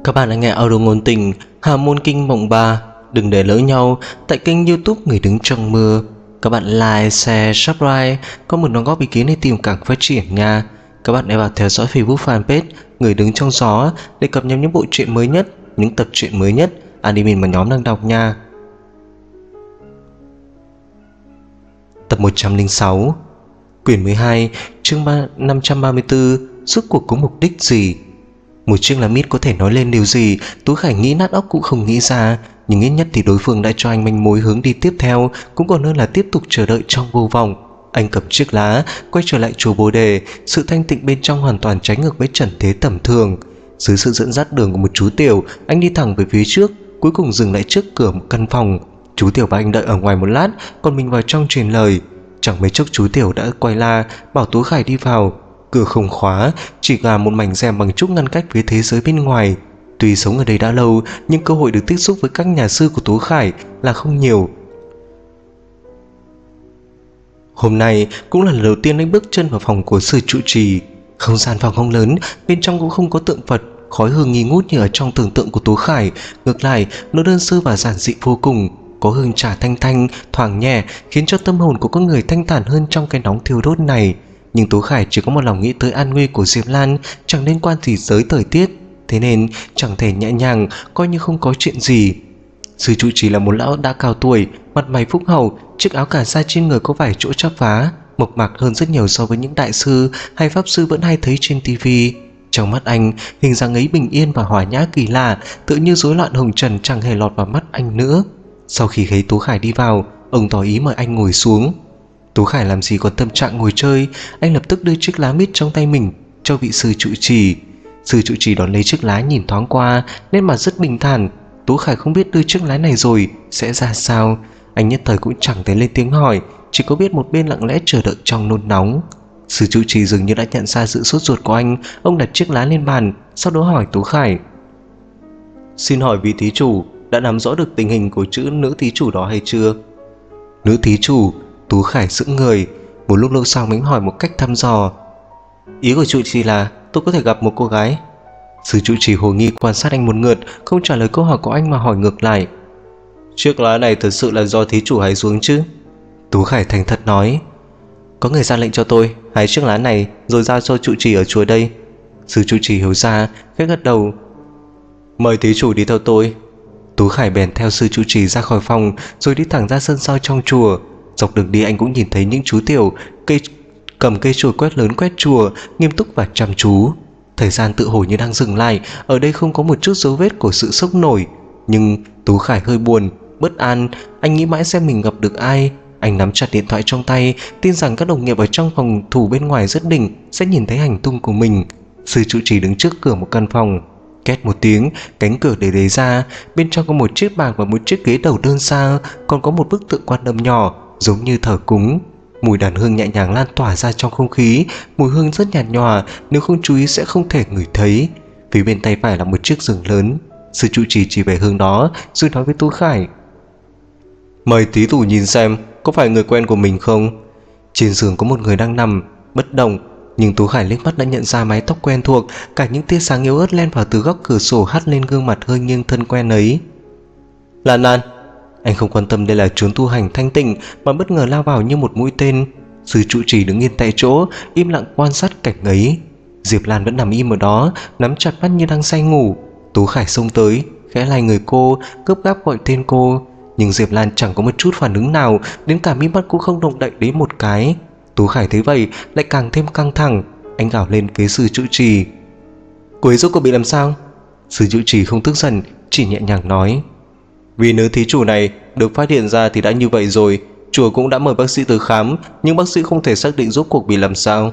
Các bạn đang nghe audio ngôn tình Hà Môn Kinh Mộng 3. Đừng để lỡ nhau tại kênh YouTube Người Đứng Trong Mưa. Các bạn like, share, subscribe, có một đóng góp ý kiến để tìm càng phát triển nha. Các bạn hãy vào theo dõi Facebook fanpage Người Đứng Trong Gió để cập nhật những bộ truyện mới nhất, những tập truyện mới nhất admin mà nhóm đang đọc nha. Tập 106, quyển 12, chương 534. Rốt cuộc có mục đích gì? Một chiếc lá mít có thể nói lên điều gì, Tú Khải nghĩ nát óc cũng không nghĩ ra. Nhưng ít nhất thì đối phương đã cho anh manh mối hướng đi tiếp theo, cũng còn hơn là tiếp tục chờ đợi trong vô vọng. Anh cầm chiếc lá, quay trở lại chùa Bồ Đề. Sự thanh tịnh bên trong hoàn toàn trái ngược với trần thế tầm thường. Dưới sự dẫn dắt đường của một chú tiểu, anh đi thẳng về phía trước, cuối cùng dừng lại trước cửa một căn phòng. Chú tiểu và anh đợi ở ngoài một lát, còn mình vào trong truyền lời. Chẳng mấy chốc chú tiểu đã quay la bảo Tú Khải đi vào. Cửa không khóa, chỉ là một mảnh rèm bằng trúc ngăn cách với thế giới bên ngoài. Tuy sống ở đây đã lâu, nhưng cơ hội được tiếp xúc với các nhà sư của Tú Khải là không nhiều. Hôm nay cũng là lần đầu tiên anh bước chân vào phòng của sư trụ trì. Không gian phòng không lớn, bên trong cũng không có tượng Phật, khói hương nghi ngút như ở trong tưởng tượng của Tú Khải. Ngược lại, nó đơn sơ và giản dị vô cùng, có hương trà thanh thanh, thoảng nhẹ, khiến cho tâm hồn của con người thanh thản hơn trong cái nóng thiêu đốt này. Nhưng Tú Khải chỉ có một lòng nghĩ tới an nguy của Diệp Lan, chẳng liên quan gì tới thời tiết, thế nên chẳng thể nhẹ nhàng coi như không có chuyện gì. Sư trụ trì là một lão đã cao tuổi, mặt mày phúc hậu, chiếc áo cà sa trên người có vài chỗ chắp vá, mộc mạc hơn rất nhiều so với những đại sư hay pháp sư vẫn hay thấy trên tivi. Trong mắt anh, hình dáng ấy bình yên và hòa nhã kỳ lạ, tự như rối loạn hồng trần chẳng hề lọt vào mắt anh nữa. Sau khi thấy Tú Khải đi vào, ông tỏ ý mời anh ngồi xuống. Tú Khải làm gì còn tâm trạng ngồi chơi, anh lập tức đưa chiếc lá mít trong tay mình cho vị sư trụ trì. Sư trụ trì đón lấy chiếc lá nhìn thoáng qua, nét mặt rất bình thản. Tú Khải không biết đưa chiếc lá này rồi sẽ ra sao, anh nhất thời cũng chẳng thể lên tiếng hỏi, chỉ có biết một bên lặng lẽ chờ đợi trong nôn nóng. Sư trụ trì dường như đã nhận ra sự sốt ruột của anh, ông đặt chiếc lá lên bàn, sau đó hỏi Tú Khải: "Xin hỏi vị thí chủ đã nắm rõ được tình hình của chữ nữ thí chủ đó hay chưa?" Nữ thí chủ? Tú Khải sững người, một lúc lâu sau mới hỏi một cách thăm dò: "Ý của trụ trì là tôi có thể gặp một cô gái?" Sư trụ trì hồ nghi quan sát anh một lượt, không trả lời câu hỏi của anh mà hỏi ngược lại: "Chiếc lá này thật sự là do thí chủ hái xuống chứ?" Tú Khải thành thật nói: "Có người ra lệnh cho tôi hái chiếc lá này rồi giao cho trụ trì ở chùa đây." Sư trụ trì hiểu ra, khẽ gật đầu: "Mời thí chủ đi theo tôi." Tú Khải bèn theo sư trụ trì ra khỏi phòng, rồi đi thẳng ra sân sau trong chùa. Dọc đường đi anh cũng nhìn thấy những chú tiểu cầm cây chổi quét lớn quét chùa, nghiêm túc và chăm chú. Thời gian tự hồ như đang dừng lại, ở đây không có một chút dấu vết của sự sốc nổi. Nhưng Tú Khải hơi buồn, bất an, anh nghĩ mãi xem mình gặp được ai. Anh nắm chặt điện thoại trong tay, tin rằng các đồng nghiệp ở trong phòng thủ bên ngoài rất đỉnh sẽ nhìn thấy hành tung của mình. Sư trụ trì đứng trước cửa một căn phòng. Két một tiếng, cánh cửa để đẩy ra, bên trong có một chiếc bàn và một chiếc ghế đầu đơn xa, còn có một bức tượng Quan Âm nhỏ giống như thờ cúng. Mùi đàn hương nhẹ nhàng lan tỏa ra trong không khí, mùi hương rất nhạt nhòa, nếu không chú ý sẽ không thể ngửi thấy. Phía bên tay phải là một chiếc giường lớn. Sư trụ trì chỉ về hướng đó rồi nói với Tú Khải: "Mời thí chủ nhìn xem có phải người quen của mình không?" Trên giường có một người đang nằm bất động, nhưng Tú Khải liếc mắt đã nhận ra mái tóc quen thuộc, cả những tia sáng yếu ớt len vào từ góc cửa sổ hắt lên gương mặt hơi nghiêng thân quen ấy. "Lan Lan." Anh không quan tâm đây là chốn tu hành thanh tịnh mà bất ngờ lao vào như một mũi tên. Sư trụ trì đứng yên tại chỗ, im lặng quan sát cảnh ấy. Diệp Lan vẫn nằm im ở đó, nắm chặt mắt như đang say ngủ. Tú Khải xông tới, khẽ lay người cô, gấp gáp gọi tên cô, nhưng Diệp Lan chẳng có một chút phản ứng nào, đến cả mí mắt cũng không động đậy đến một cái. Tú Khải thấy vậy lại càng thêm căng thẳng, anh gào lên với sư trụ trì: "Cô ấy rốt cuộc bị làm sao?" Sư trụ trì không tức giận, chỉ nhẹ nhàng nói: "Vì nữ thí chủ này được phát hiện ra thì đã như vậy rồi, chùa cũng đã mời bác sĩ tới khám, nhưng bác sĩ không thể xác định rốt cuộc bị làm sao."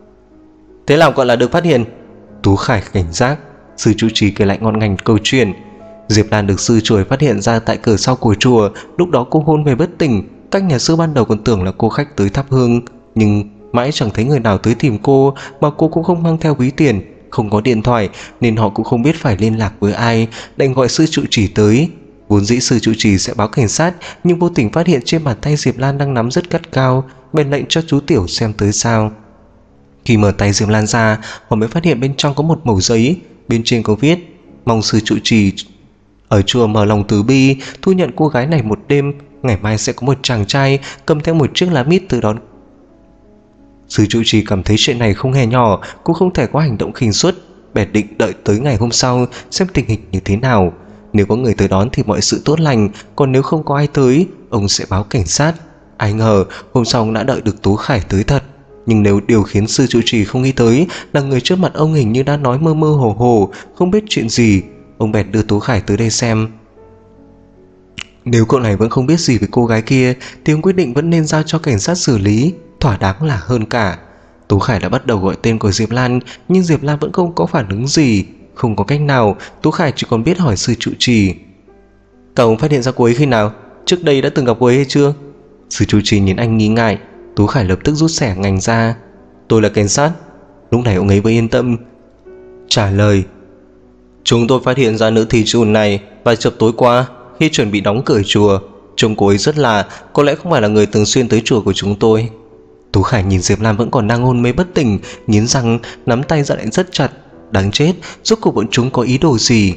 "Thế nào gọi là được phát hiện?" Tú Khải cảnh giác. Sư trụ trì kể lại ngon ngành câu chuyện: Diệp Lan được sư chùa phát hiện ra tại cửa sau của chùa, lúc đó cô hôn mê bất tỉnh. Các nhà sư ban đầu còn tưởng là cô khách tới thắp hương, nhưng mãi chẳng thấy người nào tới tìm cô, mà cô cũng không mang theo ví tiền, không có điện thoại, nên họ cũng không biết phải liên lạc với ai, đành gọi sư trụ trì tới. Vốn dĩ sư trụ trì sẽ báo cảnh sát, nhưng vô tình phát hiện trên bàn tay Diệp Lan đang nắm rất gắt cao, bèn lệnh cho chú tiểu xem tới sao. Khi mở tay Diệp Lan ra, họ mới phát hiện bên trong có một mẩu giấy, bên trên có viết: mong sư trụ trì ở chùa mở lòng từ bi, thu nhận cô gái này một đêm. Ngày mai sẽ có một chàng trai cầm theo một chiếc lá mít từ đón. Sư trụ trì cảm thấy chuyện này không hề nhỏ, cũng không thể có hành động khinh suất, bèn định đợi tới ngày hôm sau xem tình hình như thế nào. Nếu có người tới đón thì mọi sự tốt lành, còn nếu không có ai tới, ông sẽ báo cảnh sát. Ai ngờ hôm sau ông đã đợi được Tố Khải tới thật. Nhưng nếu điều khiến sư trụ trì không nghĩ tới là người trước mặt ông hình như đã nói mơ mơ hồ hồ, không biết chuyện gì. Ông bèn đưa Tố Khải tới đây xem. Nếu cậu này vẫn không biết gì về cô gái kia thì ông quyết định vẫn nên giao cho cảnh sát xử lý, thỏa đáng là hơn cả. Tố Khải đã bắt đầu gọi tên của Diệp Lan, nhưng Diệp Lan vẫn không có phản ứng gì. Không có cách nào, Tố Khải chỉ còn biết hỏi sư trụ trì. Cậu phát hiện ra cô ấy khi nào? Trước đây đã từng gặp cô ấy hay chưa? Sư trụ trì nhìn anh nghi ngại. Tố Khải lập tức rút xẻ ngành ra. Tôi là cảnh sát. Lúc này ông ấy mới yên tâm trả lời. Chúng tôi phát hiện ra nữ thí chủ này vài chập tối qua khi chuẩn bị đóng cửa chùa. Trông cô ấy rất lạ, có lẽ không phải là người thường xuyên tới chùa của chúng tôi. Tố Khải nhìn Diệp Lan vẫn còn đang hôn mê bất tỉnh, nghiến răng, nắm tay ra lại rất chặt. Đáng chết, rốt cuộc bọn chúng có ý đồ gì?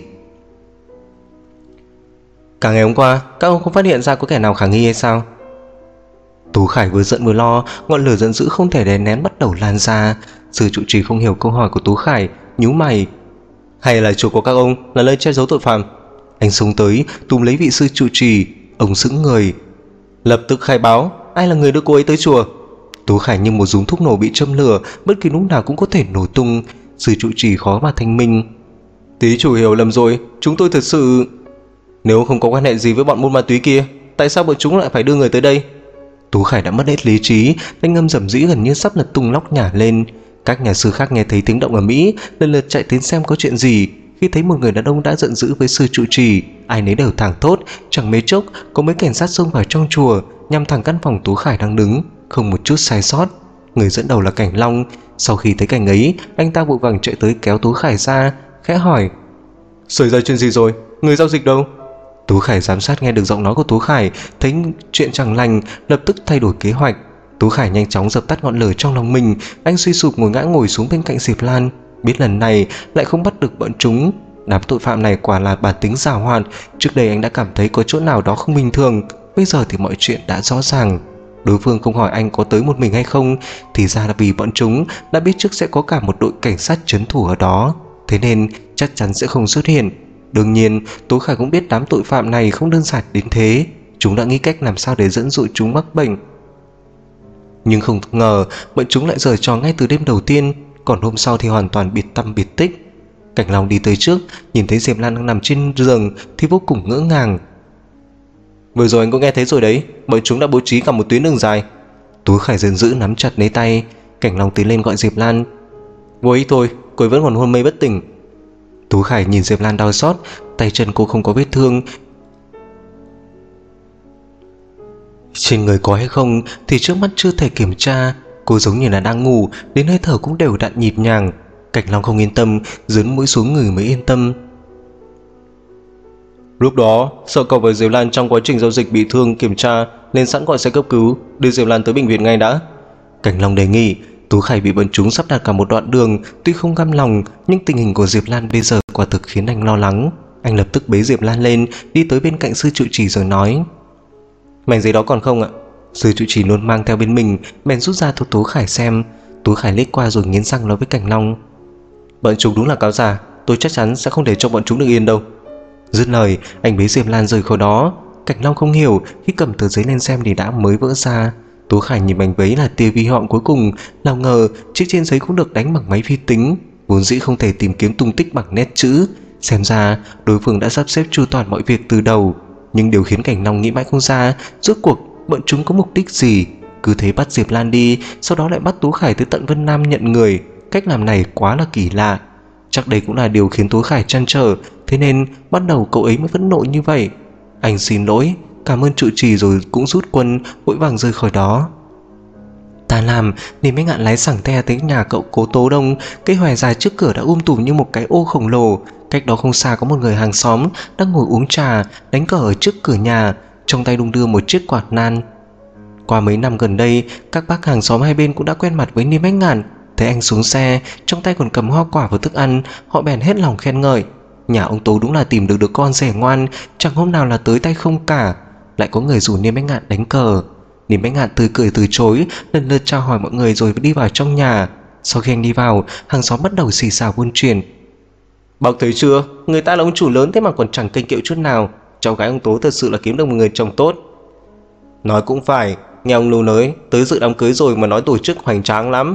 Cả ngày hôm qua, các ông không phát hiện ra có kẻ nào khả nghi hay sao? Tố Khải vừa giận vừa lo, ngọn lửa giận dữ không thể đè nén bắt đầu lan ra. Sư trụ trì không hiểu câu hỏi của Tố Khải, nhíu mày. Hay là chùa của các ông là nơi che giấu tội phạm? Anh xông tới túm lấy vị sư trụ trì. Ông sững người. Lập tức khai báo ai là người đưa cô ấy tới chùa. Tố Khải như một dúng thuốc nổ bị châm lửa, bất kỳ lúc nào cũng có thể nổ tung. Sư trụ trì khó mà thanh minh. Tí chủ hiểu lầm rồi, chúng tôi thật sự... Nếu không có quan hệ gì với bọn buôn ma túy kia, tại sao bọn chúng lại phải đưa người tới đây? Tố Khải đã mất hết lý trí, thanh âm rầm rĩ gần như sắp lật tung lóc nhả lên. Các nhà sư khác nghe thấy tiếng động ở Mỹ, lần lượt chạy đến xem có chuyện gì. Khi thấy một người đàn ông đã giận dữ với sư trụ trì, ai nấy đều thảng thốt. Chẳng mấy chốc có mấy cảnh sát xông vào trong chùa, nhằm thẳng căn phòng Tố Khải đang đứng, không một chút sai sót. Người dẫn đầu là Cảnh Long. Sau khi thấy cảnh ấy, anh ta vội vàng chạy tới kéo Tố Khải ra, khẽ hỏi. Xảy ra chuyện gì rồi? Người giao dịch đâu? Tố Khải giám sát nghe được giọng nói của Tố Khải, thấy chuyện chẳng lành, lập tức thay đổi kế hoạch. Tố Khải nhanh chóng dập tắt ngọn lửa trong lòng mình. Anh suy sụp ngồi xuống bên cạnh Diệp Lan. Biết lần này lại không bắt được bọn chúng. Đám tội phạm này quả là bản tính giàu hoạt. Trước đây anh đã cảm thấy có chỗ nào đó không bình thường, bây giờ thì mọi chuyện đã rõ ràng. Đối phương không hỏi anh có tới một mình hay không, thì ra là vì bọn chúng đã biết trước sẽ có cả một đội cảnh sát trấn thủ ở đó, thế nên chắc chắn sẽ không xuất hiện. Đương nhiên Tố Khải cũng biết đám tội phạm này không đơn giản đến thế. Chúng đã nghĩ cách làm sao để dẫn dụ chúng mắc bệnh. Nhưng không ngờ bọn chúng lại giở trò ngay từ đêm đầu tiên, còn hôm sau thì hoàn toàn biệt tăm biệt tích. Cảnh Long đi tới trước, nhìn thấy Diệp Lan đang nằm trên giường thì vô cùng ngỡ ngàng. Vừa rồi anh cũng nghe thấy rồi đấy, bọn chúng đã bố trí cả một tuyến đường dài. Tố Khải giận dữ nắm chặt lấy tay. Cảnh Long tiến lên gọi Diệp Lan. Vô ý thôi, cô ấy vẫn còn hôn mê bất tỉnh. Tố Khải nhìn Diệp Lan đau xót, tay chân cô không có vết thương, trên người có hay không thì trước mắt chưa thể kiểm tra. Cô giống như là đang ngủ, đến hơi thở cũng đều đặn nhịp nhàng. Cảnh Long không yên tâm, dướn mũi xuống người mới yên tâm. Lúc đó sợ cậu và Diệp Lan trong quá trình giao dịch bị thương kiểm tra nên sẵn gọi xe cấp cứu đưa Diệp Lan tới bệnh viện ngay đã. Cảnh Long đề nghị. Tố Khải bị bọn chúng sắp đặt cả một đoạn đường, tuy không cam lòng nhưng tình hình của Diệp Lan bây giờ quả thực khiến anh lo lắng. Anh lập tức bế Diệp Lan lên, đi tới bên cạnh sư trụ trì rồi nói. Mảnh giấy đó còn không ạ? Sư trụ trì luôn mang theo bên mình, bèn rút ra cho Tố Khải xem. Tố Khải liếc qua rồi nghiến răng nói với Cảnh Long. Bọn chúng đúng là cáo già, tôi chắc chắn sẽ không để cho bọn chúng được yên đâu. Dứt lời, anh bế Diệp Lan rời khỏi đó. Cảnh Long không hiểu, khi cầm tờ giấy lên xem thì đã mới vỡ ra. Tố Khải nhìn mảnh giấy là tia vi họng cuối cùng, nào ngờ chiếc trên giấy cũng được đánh bằng máy vi tính, vốn dĩ không thể tìm kiếm tung tích bằng nét chữ. Xem ra đối phương đã sắp xếp chu toàn mọi việc từ đầu. Nhưng điều khiến Cảnh Long nghĩ mãi không ra, rốt cuộc bọn chúng có mục đích gì. Cứ thế bắt Diệp Lan đi, sau đó lại bắt Tố Khải tới tận Vân Nam nhận người. Cách làm này quá là kỳ lạ. Chắc đây cũng là điều khiến Tố Khải trăn trở, thế nên bắt đầu cậu ấy mới phẫn nộ như vậy. Anh xin lỗi, cảm ơn trụ trì rồi cũng rút quân, vội vàng rời khỏi đó. Ta làm nên mấy ngạn lái sẳng te tới nhà cậu Cố Tố Đông. Cây hoài dài trước cửa đã tùm như một cái ô khổng lồ. Cách đó không xa có một người hàng xóm đang ngồi uống trà, đánh cờ ở trước cửa nhà, trong tay đung đưa một chiếc quạt nan. Qua mấy năm gần đây, các bác hàng xóm hai bên cũng đã quen mặt với Ni Bách Ngạn. Thấy anh xuống xe, trong tay còn cầm hoa quả và thức ăn, họ bèn hết lòng khen ngợi. Nhà ông Tố đúng là tìm được đứa con rể ngoan, chẳng hôm nào là tới tay không cả. Lại có người rủ Niêm Bách Ngạn đánh cờ. Niêm Bách Ngạn tươi cười từ chối, lần lượt chào hỏi mọi người rồi đi vào trong nhà. Sau khi anh đi vào, hàng xóm bắt đầu xì xào buôn chuyện. Bác thấy chưa, người ta là ông chủ lớn thế mà còn chẳng kênh kiệu chút nào. Cháu gái ông Tố thật sự là kiếm được một người chồng tốt. Nói cũng phải, nghe ông Lưu nói tới dự đám cưới rồi mà nói tổ chức hoành tráng lắm.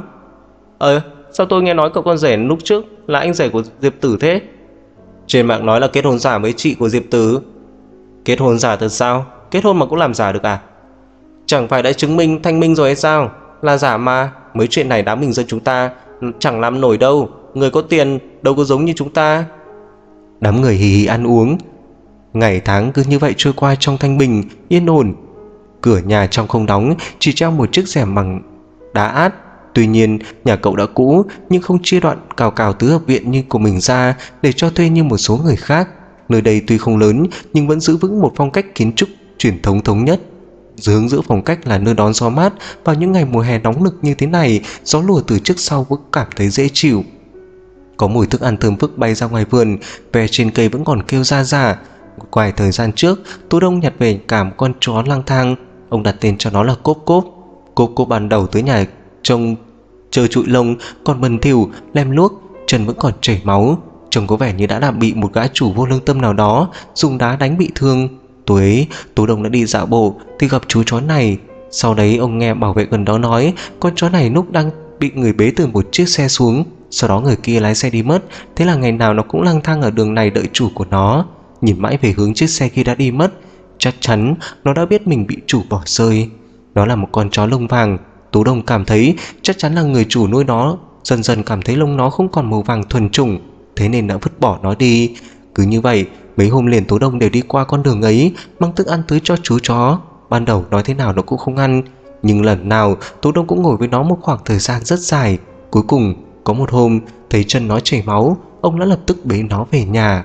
Sao tôi nghe nói cậu con rể lúc trước là anh rể của Diệp Tử thế? Trên mạng nói là kết hôn giả với chị của Diệp Tử. Kết hôn giả thật sao? Kết hôn mà cũng làm giả được à? Chẳng phải đã chứng minh thanh minh rồi hay sao? Là giả mà, mấy chuyện này đám bình dân chúng ta chẳng làm nổi đâu. Người có tiền đâu có giống như chúng ta. Đám người hì hì ăn uống. Ngày tháng cứ như vậy trôi qua trong thanh bình, yên ổn. Cửa nhà trong không đóng, chỉ treo một chiếc rèm bằng đá át. Tuy nhiên nhà cậu đã cũ, nhưng không chia đoạn cào cào tứ hợp viện như của mình ra để cho thuê như một số người khác. Nơi đây tuy không lớn nhưng vẫn giữ vững một phong cách kiến trúc truyền thống thống nhất. Hướng giữa phong cách là nơi đón gió mát. Vào những ngày mùa hè nóng nực như thế này, gió lùa từ trước sau vẫn cảm thấy dễ chịu. Có mùi thức ăn thơm phức bay ra ngoài vườn, ve trên cây vẫn còn kêu ra rả. Vài thời gian trước, Tú Đông nhặt về cả một con chó lang thang. Ông đặt tên cho nó là Cốp Cốp. Cốp Cốp ban đầu tới nhà trông chơi trụi lông, còn bần thỉu, lem luốc, chân vẫn còn chảy máu. Trông có vẻ như đã bị một gã chủ vô lương tâm nào đó dùng đá đánh bị thương. Tối ấy, Tú Đông đã đi dạo bộ thì gặp chú chó này. Sau đấy ông nghe bảo vệ gần đó nói con chó này lúc đang bị người bế từ một chiếc xe xuống. Sau đó người kia lái xe đi mất. Thế là ngày nào nó cũng lang thang ở đường này đợi chủ của nó. Nhìn mãi về hướng chiếc xe kia đã đi mất. Chắc chắn nó đã biết mình bị chủ bỏ rơi. Nó là một con chó lông vàng. Tú Đông cảm thấy chắc chắn là người chủ nuôi nó dần dần cảm thấy lông nó không còn màu vàng thuần chủng, thế nên đã vứt bỏ nó đi. Cứ như vậy mấy hôm liền Tú Đông đều đi qua con đường ấy, mang thức ăn tới cho chú chó. Ban đầu nói thế nào nó cũng không ăn, nhưng lần nào Tú Đông cũng ngồi với nó một khoảng thời gian rất dài. Cuối cùng có một hôm thấy chân nó chảy máu, ông đã lập tức bế nó về nhà.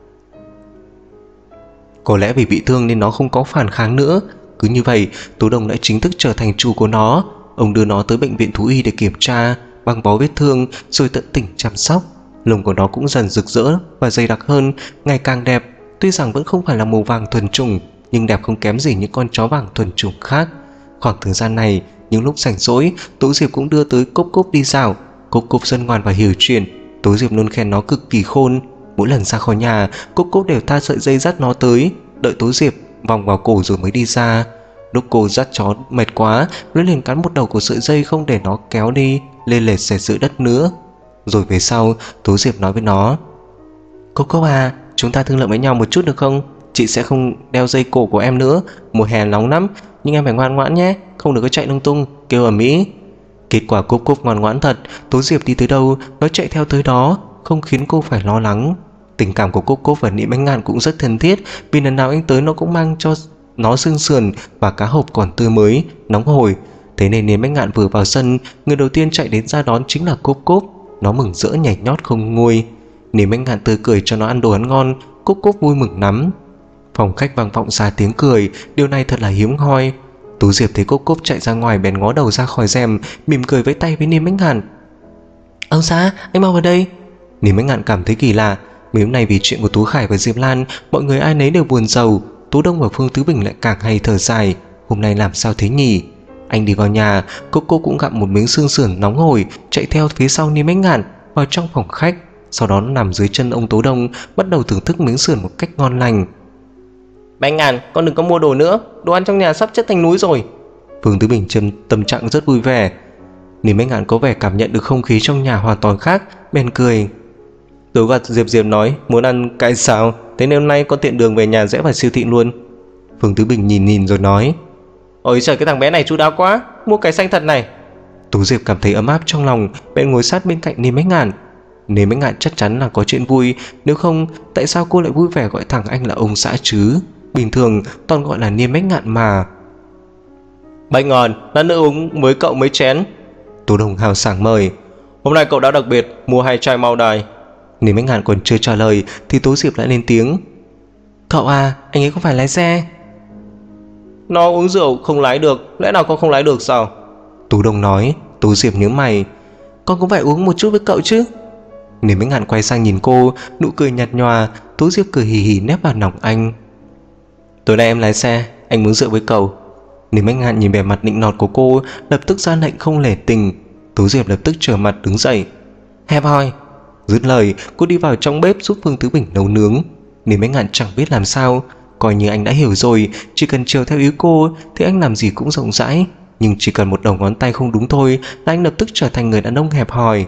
Có lẽ vì bị thương nên nó không có phản kháng nữa. Cứ như vậy Tú Đông đã chính thức trở thành chủ của nó. Ông đưa nó tới bệnh viện thú y để kiểm tra, băng bó vết thương rồi tận tình chăm sóc. Lông của nó cũng dần rực rỡ và dày đặc hơn, ngày càng đẹp. Tuy rằng vẫn không phải là màu vàng thuần chủng, nhưng đẹp không kém gì những con chó vàng thuần chủng khác. Khoảng thời gian này, những lúc rảnh rỗi, Tú Diệp cũng đưa tới Cốp Cốp đi dạo. Cốp Cốp dân ngoan và hiểu chuyện. Tú Diệp luôn khen nó cực kỳ khôn. Mỗi lần ra khỏi nhà, Cốp Cốp đều tha sợi dây dắt nó tới, đợi Tú Diệp vòng vào cổ rồi mới đi ra. Lúc cô dắt chó mệt quá, nó liền cắn một đầu của sợi dây không để nó kéo đi lê lết xẹt giữa đất nữa. Rồi về sau, Tú Diệp nói với nó: Cốp Cốp à, chúng ta thương lượng với nhau một chút được không? Chị sẽ không đeo dây cổ của em nữa. Mùa hè nóng lắm, nhưng em phải ngoan ngoãn nhé, không được có chạy lung tung kêu ầm ĩ. Kết quả Cốp Cốp ngoan ngoãn thật. Tú Diệp đi tới đâu nó chạy theo tới đó, không khiến cô phải lo lắng. Tình cảm của Cốp Cốp và Niệm Bách Ngạn cũng rất thân thiết, vì lần nào anh tới nó cũng mang cho nó xương sườn và cá hộp còn tươi mới, nóng hổi. Thế nên Niệm Bách Ngạn vừa vào sân, người đầu tiên chạy đến ra đón chính là Cốp Cốp. Nó mừng rỡ nhảy nhót không nguôi. Niệm Bách Ngạn tươi cười cho nó ăn đồ ăn ngon. Cốp Cốp vui mừng lắm. Phòng khách vang vọng ra tiếng cười, điều này thật là hiếm hoi. Tú Diệp thấy Cốp Cốp chạy ra ngoài bèn ngó đầu ra khỏi rèm, mỉm cười vẫy tay với Niệm Bách Ngạn. Ông xã, anh mau vào đây. Niệm Bách Ngạn cảm thấy kỳ lạ. Mấy hôm nay vì chuyện của Tú Khải và Diệp Lan, mọi người ai nấy đều buồn rầu. Tú Đông và Phương Tứ Bình lại càng hay thở dài. Hôm nay làm sao thế nhỉ? Anh đi vào nhà, Cốp Cốp cũng gặm một miếng xương sườn nóng hổi, chạy theo phía sau Niệm Bách Ngạn vào trong phòng khách. Sau đó nó nằm dưới chân ông Tú Đông, bắt đầu thưởng thức miếng sườn một cách ngon lành. Bách Ngạn, con đừng có mua đồ nữa, đồ ăn trong nhà sắp chất thành núi rồi. Phương Tứ Bình tâm trạng rất vui vẻ. Niệm Bách Ngạn có vẻ cảm nhận được không khí trong nhà hoàn toàn khác, bèn cười. Tớ gạt Diệp nói muốn ăn cái sao, thế nên hôm nay có tiện đường về nhà rẽ vào siêu thị luôn. Phương Tứ Bình nhìn rồi nói: Ôi trời, cái thằng bé này chu đáo quá, mua cái xanh thật này. Tú Diệp cảm thấy ấm áp trong lòng, bèn ngồi sát bên cạnh Niệm Bách Ngạn. Niệm Bách Ngạn chắc chắn là có chuyện vui, nếu không tại sao cô lại vui vẻ gọi thẳng anh là ông xã chứ? Bình thường toàn gọi là Niệm Bách Ngạn mà. Bách Ngạn, lát nữa uống với cậu mấy chén. Tú Đông hào sảng mời. Hôm nay cậu đã đặc biệt mua 2 chai mau đài. Niệm Bách Ngạn còn chưa trả lời thì Tú Diệp lại lên tiếng. Cậu à, anh ấy không phải lái xe. Nó uống rượu không lái được, lẽ nào con không lái được sao? Tú Đông nói. Tú Diệp nhướng mày. Con cũng phải uống một chút với cậu chứ. Niềm Ánh Ngạn quay sang nhìn cô, nụ cười nhạt nhòa. Tố Diệp cười hì hì nép vào lòng anh. Tối nay em lái xe, anh muốn rượu với cậu. Niềm Ánh Ngạn nhìn vẻ mặt nịnh nọt của cô, lập tức ra lệnh không nể tình. Tố Diệp lập tức trở mặt đứng dậy. Hẹp hòi. Dứt lời, cô đi vào trong bếp giúp Phương Tứ Bình nấu nướng. Niềm Ánh Ngạn chẳng biết làm sao, coi như anh đã hiểu rồi, chỉ cần chiều theo ý cô thì anh làm gì cũng rộng rãi. Nhưng chỉ cần một đầu ngón tay không đúng thôi là anh lập tức trở thành người đàn ông hẹp hòi.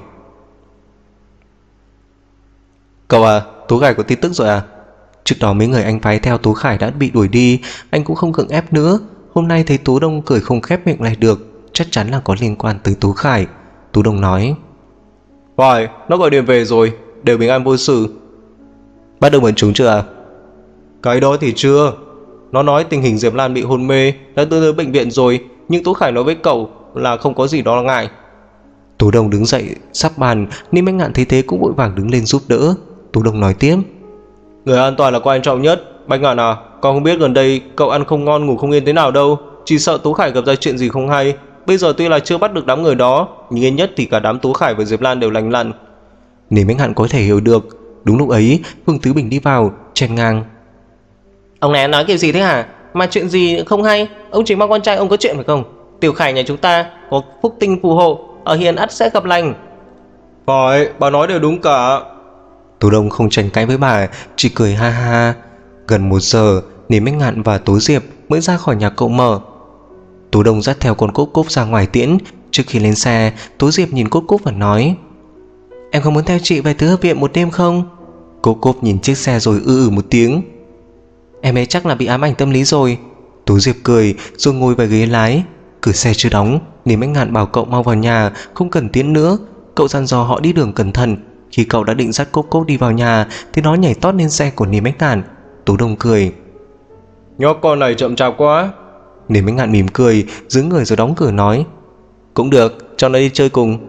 Cậu à, Tố Khải có tin tức rồi à? Trước đó mấy người anh phái theo Tố Khải đã bị đuổi đi, anh cũng không gượng ép nữa. Hôm nay thấy Tố Đông cười không khép miệng lại được, chắc chắn là có liên quan tới Tố Khải. Tố Đông nói, phải, nó gọi điện về rồi, đều bình an vô sự. Bắt được bọn chúng chưa à? Cái đó thì chưa. Nó nói tình hình Diệp Lan bị hôn mê, đã đưa tới bệnh viện rồi, nhưng Tố Khải nói với cậu là không có gì đó ngại. Tố Đông đứng dậy sắp bàn, Niềm Ánh Ngạn thấy thế cũng vội vàng đứng lên giúp đỡ. Tố Đông nói tiếp, người an toàn là quan trọng nhất. Bạch Ngạn à, con không biết gần đây cậu ăn không ngon ngủ không yên thế nào đâu, chỉ sợ Tố Khải gặp ra chuyện gì không hay. Bây giờ tuy là chưa bắt được đám người đó, nhưng ít nhất thì cả đám Tố Khải và Diệp Lan đều lành lặn. Niềm Ánh Ngạn có thể hiểu được. Đúng lúc ấy, Phương Tứ Bình đi vào chen ngang, ông này nói kiểu gì thế hả? Mà chuyện gì không hay? Ông chỉ mong con trai ông có chuyện phải không? Tiểu Khải nhà chúng ta có phúc tinh phù hộ, ở hiền ắt sẽ gặp lành. Phải, bà nói đều đúng cả. Tố Đông không tranh cãi với bà, chỉ cười ha ha. Gần 1 giờ, Niềm Ánh Ngạn và Tố Diệp mới ra khỏi nhà cậu Mở. Tố Đông dắt theo con Cốp Cốp ra ngoài tiễn. Trước khi lên xe, Tố Diệp nhìn Cốp Cốp và nói, em có muốn theo chị về Tứ Hợp Viện một đêm không? Cốp Cốp nhìn chiếc xe rồi một tiếng. Em ấy chắc là bị ám ảnh tâm lý rồi. Tố Diệp cười rồi ngồi vào ghế lái. Cửa xe chưa đóng, Niềm Ánh Ngạn bảo cậu mau vào nhà, không cần tiễn nữa. Cậu dặn dò họ đi đường cẩn thận. Khi cậu đã định dắt Cốp Cốp đi vào nhà thì nó nhảy tót lên xe của Niềm Ánh Ngạn. Tố Đông cười, nhóc con này chậm chạp quá. Niềm Ánh Ngạn mỉm cười, giữ người rồi đóng cửa nói, cũng được, cho nó đi chơi cùng.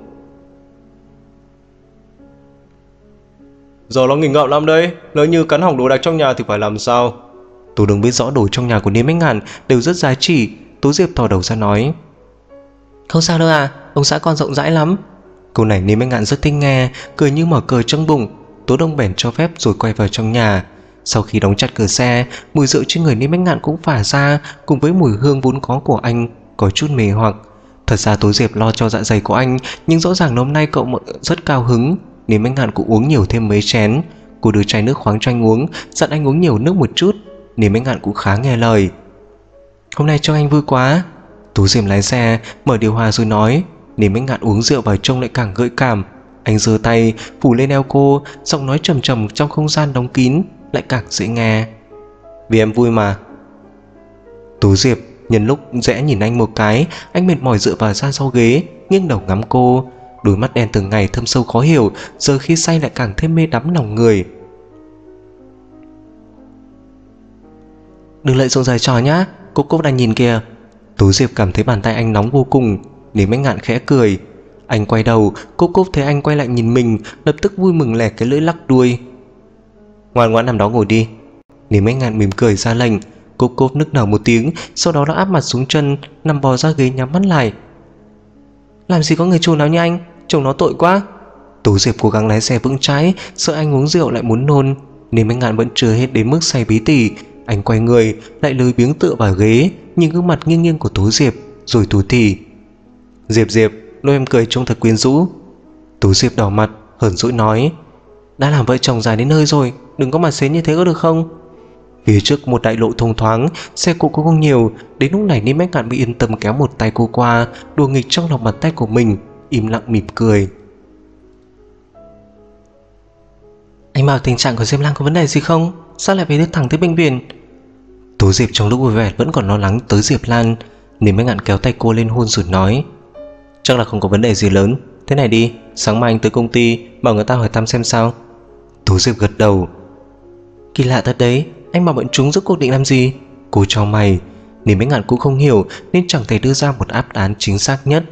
Giờ nó nghịch ngợm lắm đấy, nếu như cắn hỏng đồ đạc trong nhà thì phải làm sao? Tố Đông biết rõ đồ trong nhà của Niềm Ánh Ngạn đều rất giá trị. Tố Diệp thò đầu ra nói, không sao đâu à, ông xã con rộng rãi lắm. Câu này Niềm Ánh Ngạn rất thích nghe, cười như mở cờ trong bụng. Tố Đông bèn cho phép rồi quay vào trong nhà. Sau khi đóng chặt cửa xe, mùi rượu trên người Niềm Ánh Ngạn cũng phả ra, cùng với mùi hương vốn có của anh có chút mê hoặc. Thật ra Tố Diệp lo cho dạ dày của anh, nhưng rõ ràng hôm nay cậu rất cao hứng. Niềm Ánh Ngạn cũng uống nhiều thêm mấy chén. Cô đưa chai nước khoáng cho anh uống, dặn anh uống nhiều nước một chút. Niềm Ánh Ngạn cũng khá nghe lời. Hôm nay cho anh vui quá. Tố Diệp lái xe mở điều hòa rồi nói. Niềm Ánh Ngạn uống rượu vào trông lại càng gợi cảm. Anh giơ tay phủ lên eo cô, giọng nói trầm trầm trong không gian đóng kín lại càng dễ nghe. Vì em vui mà. Tố Diệp nhân lúc rẽ nhìn anh một cái. Anh mệt mỏi dựa vào ra sau ghế, nghiêng đầu ngắm cô. Đôi mắt đen từng ngày thâm sâu khó hiểu, giờ khi say lại càng thêm mê đắm lòng người. Đừng lợi dụng giày trò nhá, cô đang nhìn kìa. Tố Diệp cảm thấy bàn tay anh nóng vô cùng. Niềm Ánh Ngạn khẽ cười. Anh quay đầu, cô thấy anh quay lại nhìn mình, lập tức vui mừng lẻ cái lưỡi lắc đuôi. Ngoan ngoãn nằm đó ngồi đi. Niềm Ánh Ngạn mỉm cười ra lệnh. Cô nức nở một tiếng, sau đó đã áp mặt xuống chân, nằm bò ra ghế nhắm mắt lại. Làm gì có người chủ nào như anh, chồng nó tội quá. Tố Diệp cố gắng lái xe vững chãi, sợ anh uống rượu lại muốn nôn. Niềm Ánh Ngạn vẫn chưa hết đến mức say bí tỉ. Anh quay người lại lười biếng tựa vào ghế, nhìn gương mặt nghiêng nghiêng của Tố Diệp rồi tú tỉ. Diệp, lôi em cười trông thật quyến rũ. Tố Diệp đỏ mặt hờn dỗi nói, đã làm vợ chồng dài đến nơi rồi, đừng có mặt xến như thế có được không? Phía trước một đại lộ thông thoáng, xe cộ cũng không nhiều. Đến lúc này Niềm Ánh Ngạn mới yên tâm kéo một tay cô qua, đùa nghịch trong lòng bàn tay của mình, im lặng mỉm cười. Anh bảo tình trạng của Diệp Lan có vấn đề gì không? Sao lại phải đưa thẳng tới bệnh viện? Tố Diệp trong lúc vui vẻ vẫn còn lo lắng tới Diệp Lan. Niềm Ánh Ngạn kéo tay cô lên hôn rồi nói, chắc là không có vấn đề gì lớn. Thế này đi, sáng mai anh tới công ty bảo người ta hỏi thăm xem sao. Tố Diệp gật đầu. Kỳ lạ thật đấy, anh bảo bọn chúng rốt cuộc định làm gì? Cô chau mày. Niềm Ánh Ngạn cũng không hiểu nên chẳng thể đưa ra một đáp án chính xác nhất.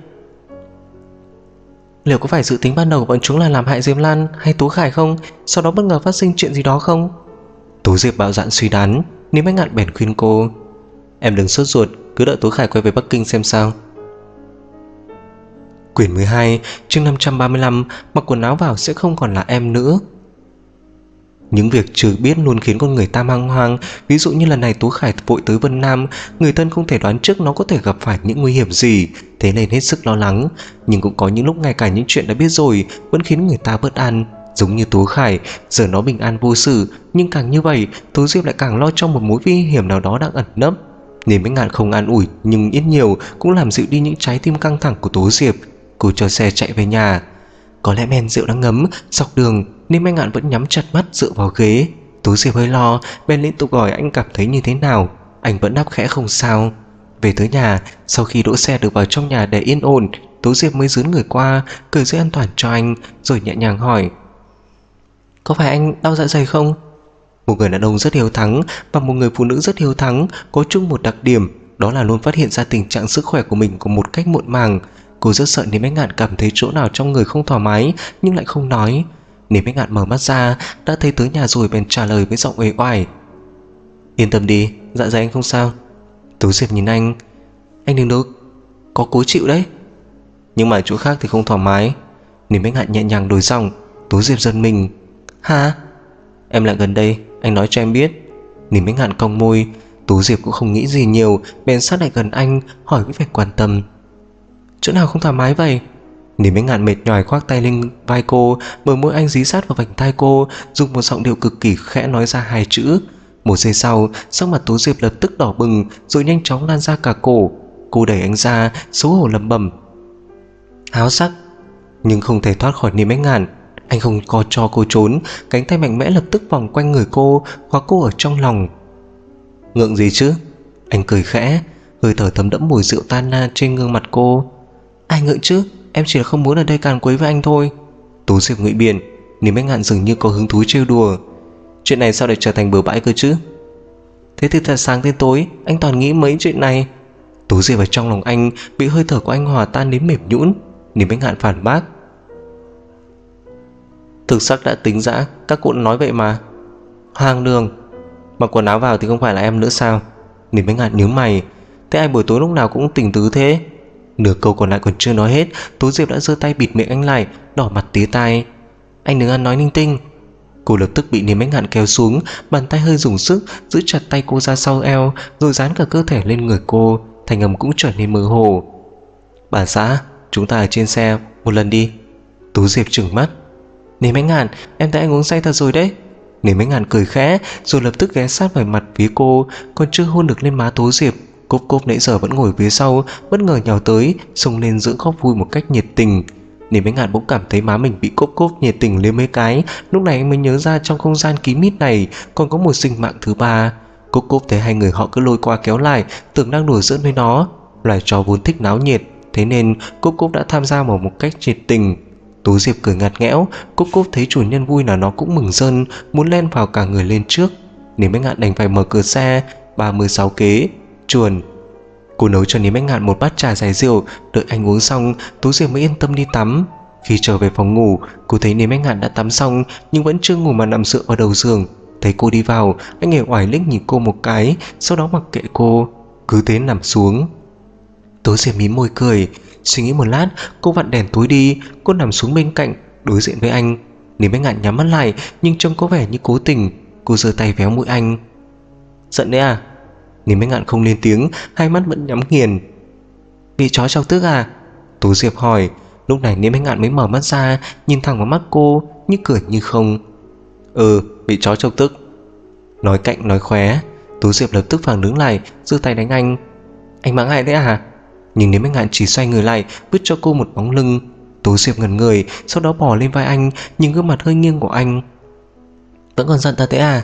Liệu có phải dự tính ban đầu của bọn chúng là làm hại Diệp Lan hay Tố Khải không? Sau đó bất ngờ phát sinh chuyện gì đó không? Tố Diệp bạo dạn suy đoán. Niềm Ánh Ngạn bèn khuyên cô, em đừng sốt ruột, cứ đợi Tố Khải quay về Bắc Kinh xem sao. Quyển 12, chương 535, mặc quần áo vào sẽ không còn là em nữa. Những việc chưa biết luôn khiến con người ta mang hoang. Ví dụ như lần này Tú Khải vội tới Vân Nam, người thân không thể đoán trước nó có thể gặp phải những nguy hiểm gì, thế nên hết sức lo lắng. Nhưng cũng có những lúc ngay cả những chuyện đã biết rồi vẫn khiến người ta bất an. Giống như Tú Khải, giờ nó bình an vô sự, nhưng càng như vậy, Tú Diệp lại càng lo cho một mối nguy hiểm nào đó đang ẩn nấp. Nên Bách Ngạn không an ủi, nhưng ít nhiều cũng làm dịu đi những trái tim căng thẳng của Tú Diệp. Cô cho xe chạy về nhà. Có lẽ men rượu đã ngấm dọc đường nên Bách Ngạn vẫn nhắm chặt mắt dựa vào ghế. Tú Diệp hơi lo, Ben liên tục hỏi anh cảm thấy như thế nào. Anh vẫn đáp khẽ không sao. Về tới nhà, sau khi đỗ xe được vào trong nhà để yên ổn, Tú Diệp mới dướn người qua, cởi dây an toàn cho anh, rồi nhẹ nhàng hỏi: có phải anh đau dạ dày không? Một người đàn ông rất hiếu thắng và một người phụ nữ rất hiếu thắng có chung một đặc điểm, đó là luôn phát hiện ra tình trạng sức khỏe của mình có một cách muộn màng. Cô rất sợ nếu Bách Ngạn cảm thấy chỗ nào trong người không thoải mái nhưng lại không nói. Nếu Bách Ngạn mở mắt ra đã thấy tới nhà rồi, bèn trả lời với giọng uể oải: yên tâm đi, dạ dày anh không sao. Tú Diệp nhìn anh đừng đâu, có cố chịu đấy. Nhưng mà chỗ khác thì không thoải mái. Nếu Bách Ngạn nhẹ nhàng đổi giọng. Tú Diệp giật mình: hả? Em lại gần đây, anh nói cho em biết. Nếu Bách Ngạn cong môi. Tú Diệp cũng không nghĩ gì nhiều, bèn sát lại gần anh, hỏi với vẻ quan tâm: chỗ nào không thoải mái vậy? Nếu Bách Ngạn mệt nhòi khoác tay lên vai cô, bờ môi anh dí sát vào vành tai cô, dùng một giọng điệu cực kỳ khẽ nói ra hai chữ. Một giây sau, sắc mặt Tú Diệp lập tức đỏ bừng, rồi nhanh chóng lan ra cả cổ. Cô đẩy anh ra, xấu hổ lẩm bẩm: háo sắc. Nhưng không thể thoát khỏi Niêm Bách Ngạn. Anh không có cho cô trốn, cánh tay mạnh mẽ lập tức vòng quanh người cô, khóa cô ở trong lòng. Ngượng gì chứ? Anh cười khẽ, hơi thở thấm đẫm mùi rượu tan na trên gương mặt cô. Ai ngượng chứ, em chỉ là không muốn ở đây càn quấy với anh thôi. Tú Diệp ngụy biện. Niêm Bách Ngạn dường như có hứng thú trêu đùa: chuyện này sao lại trở thành bừa bãi cơ chứ? Thế thì từ sáng đến tối anh toàn nghĩ mấy chuyện này. Tú Diệp ở trong lòng anh bị hơi thở của anh hòa tan đến mềm nhũn. Niêm Bách Ngạn phản bác: thực sắc đã tính dã, các cụ nói vậy mà. Hoang đường. Mặc quần áo vào thì không phải là em nữa sao? Niêm Bách Ngạn nhíu mày: thế ai buổi tối lúc nào cũng tình tứ thế? Nửa câu còn lại còn chưa nói hết, Tú Diệp đã giơ tay bịt miệng anh lại, đỏ mặt tía tai: anh đừng ăn nói linh tinh. Cô lập tức bị Niêm Bách Ngạn kéo xuống, bàn tay hơi dùng sức giữ chặt tay cô ra sau eo, rồi dán cả cơ thể lên người cô. Thanh âm cũng trở nên mơ hồ: bà xã, chúng ta ở trên xe một lần đi. Tú Diệp trừng mắt: Niêm Bách Ngạn, em thấy anh uống say thật rồi đấy. Niêm Bách Ngạn cười khẽ, rồi lập tức ghé sát vào mặt phía cô, còn chưa hôn được lên má Tú Diệp. Cốp Cốp nãy giờ vẫn ngồi phía sau, bất ngờ nhào tới, xông lên giữ khóc vui một cách nhiệt tình. Niêm Bách Ngạn bỗng cảm thấy má mình bị Cốp Cốp nhiệt tình liếm mấy cái. Lúc này anh mới nhớ ra trong không gian kín mít này còn có một sinh mạng thứ ba. Cốp Cốp thấy hai người họ cứ lôi qua kéo lại, tưởng đang đùa giỡn với nó. Loài chó vốn thích náo nhiệt, thế nên Cốp Cốp đã tham gia vào một cách nhiệt tình. Tú Diệp cười ngặt nghẽo. Cốp Cốp thấy chủ nhân vui là nó cũng mừng rơn, muốn len vào cả người lên trước. Niêm Bách Ngạn đành phải mở cửa xe. 36 kế chuồn. Cô nấu cho Niêm Bách Ngạn một bát trà giải rượu. Đợi anh uống xong, Tú Diệp mới yên tâm đi tắm. Khi trở về phòng ngủ, cô thấy Niêm Bách Ngạn đã tắm xong nhưng vẫn chưa ngủ mà nằm dựa vào đầu giường. Thấy cô đi vào, anh uể oải liếc nhìn cô một cái, sau đó mặc kệ cô, cứ thế nằm xuống. Tú Diệp mím môi cười. Suy nghĩ một lát, cô vặn đèn tối đi. Cô nằm xuống bên cạnh, đối diện với anh. Niêm Bách Ngạn nhắm mắt lại nhưng trông có vẻ như cố tình. Cô giơ tay véo mũi anh. Giận đấy à? Niêm Bách Ngạn không lên tiếng, hai mắt vẫn nhắm nghiền. Bị chó chọc tức à? Tú Diệp hỏi. Lúc này Niêm Bách Ngạn mới mở mắt ra, nhìn thẳng vào mắt cô, như cười như không. Bị chó chọc tức. Nói cạnh nói khóe. Tú Diệp lập tức phản ứng lại, giơ tay đánh anh. Anh mắng ai đấy à? Nhưng Niêm Bách Ngạn chỉ xoay người lại, vứt cho cô một bóng lưng. Tú Diệp ngẩn người, sau đó bò lên vai anh, nhìn gương mặt hơi nghiêng của anh. Vẫn còn giận ta thế à?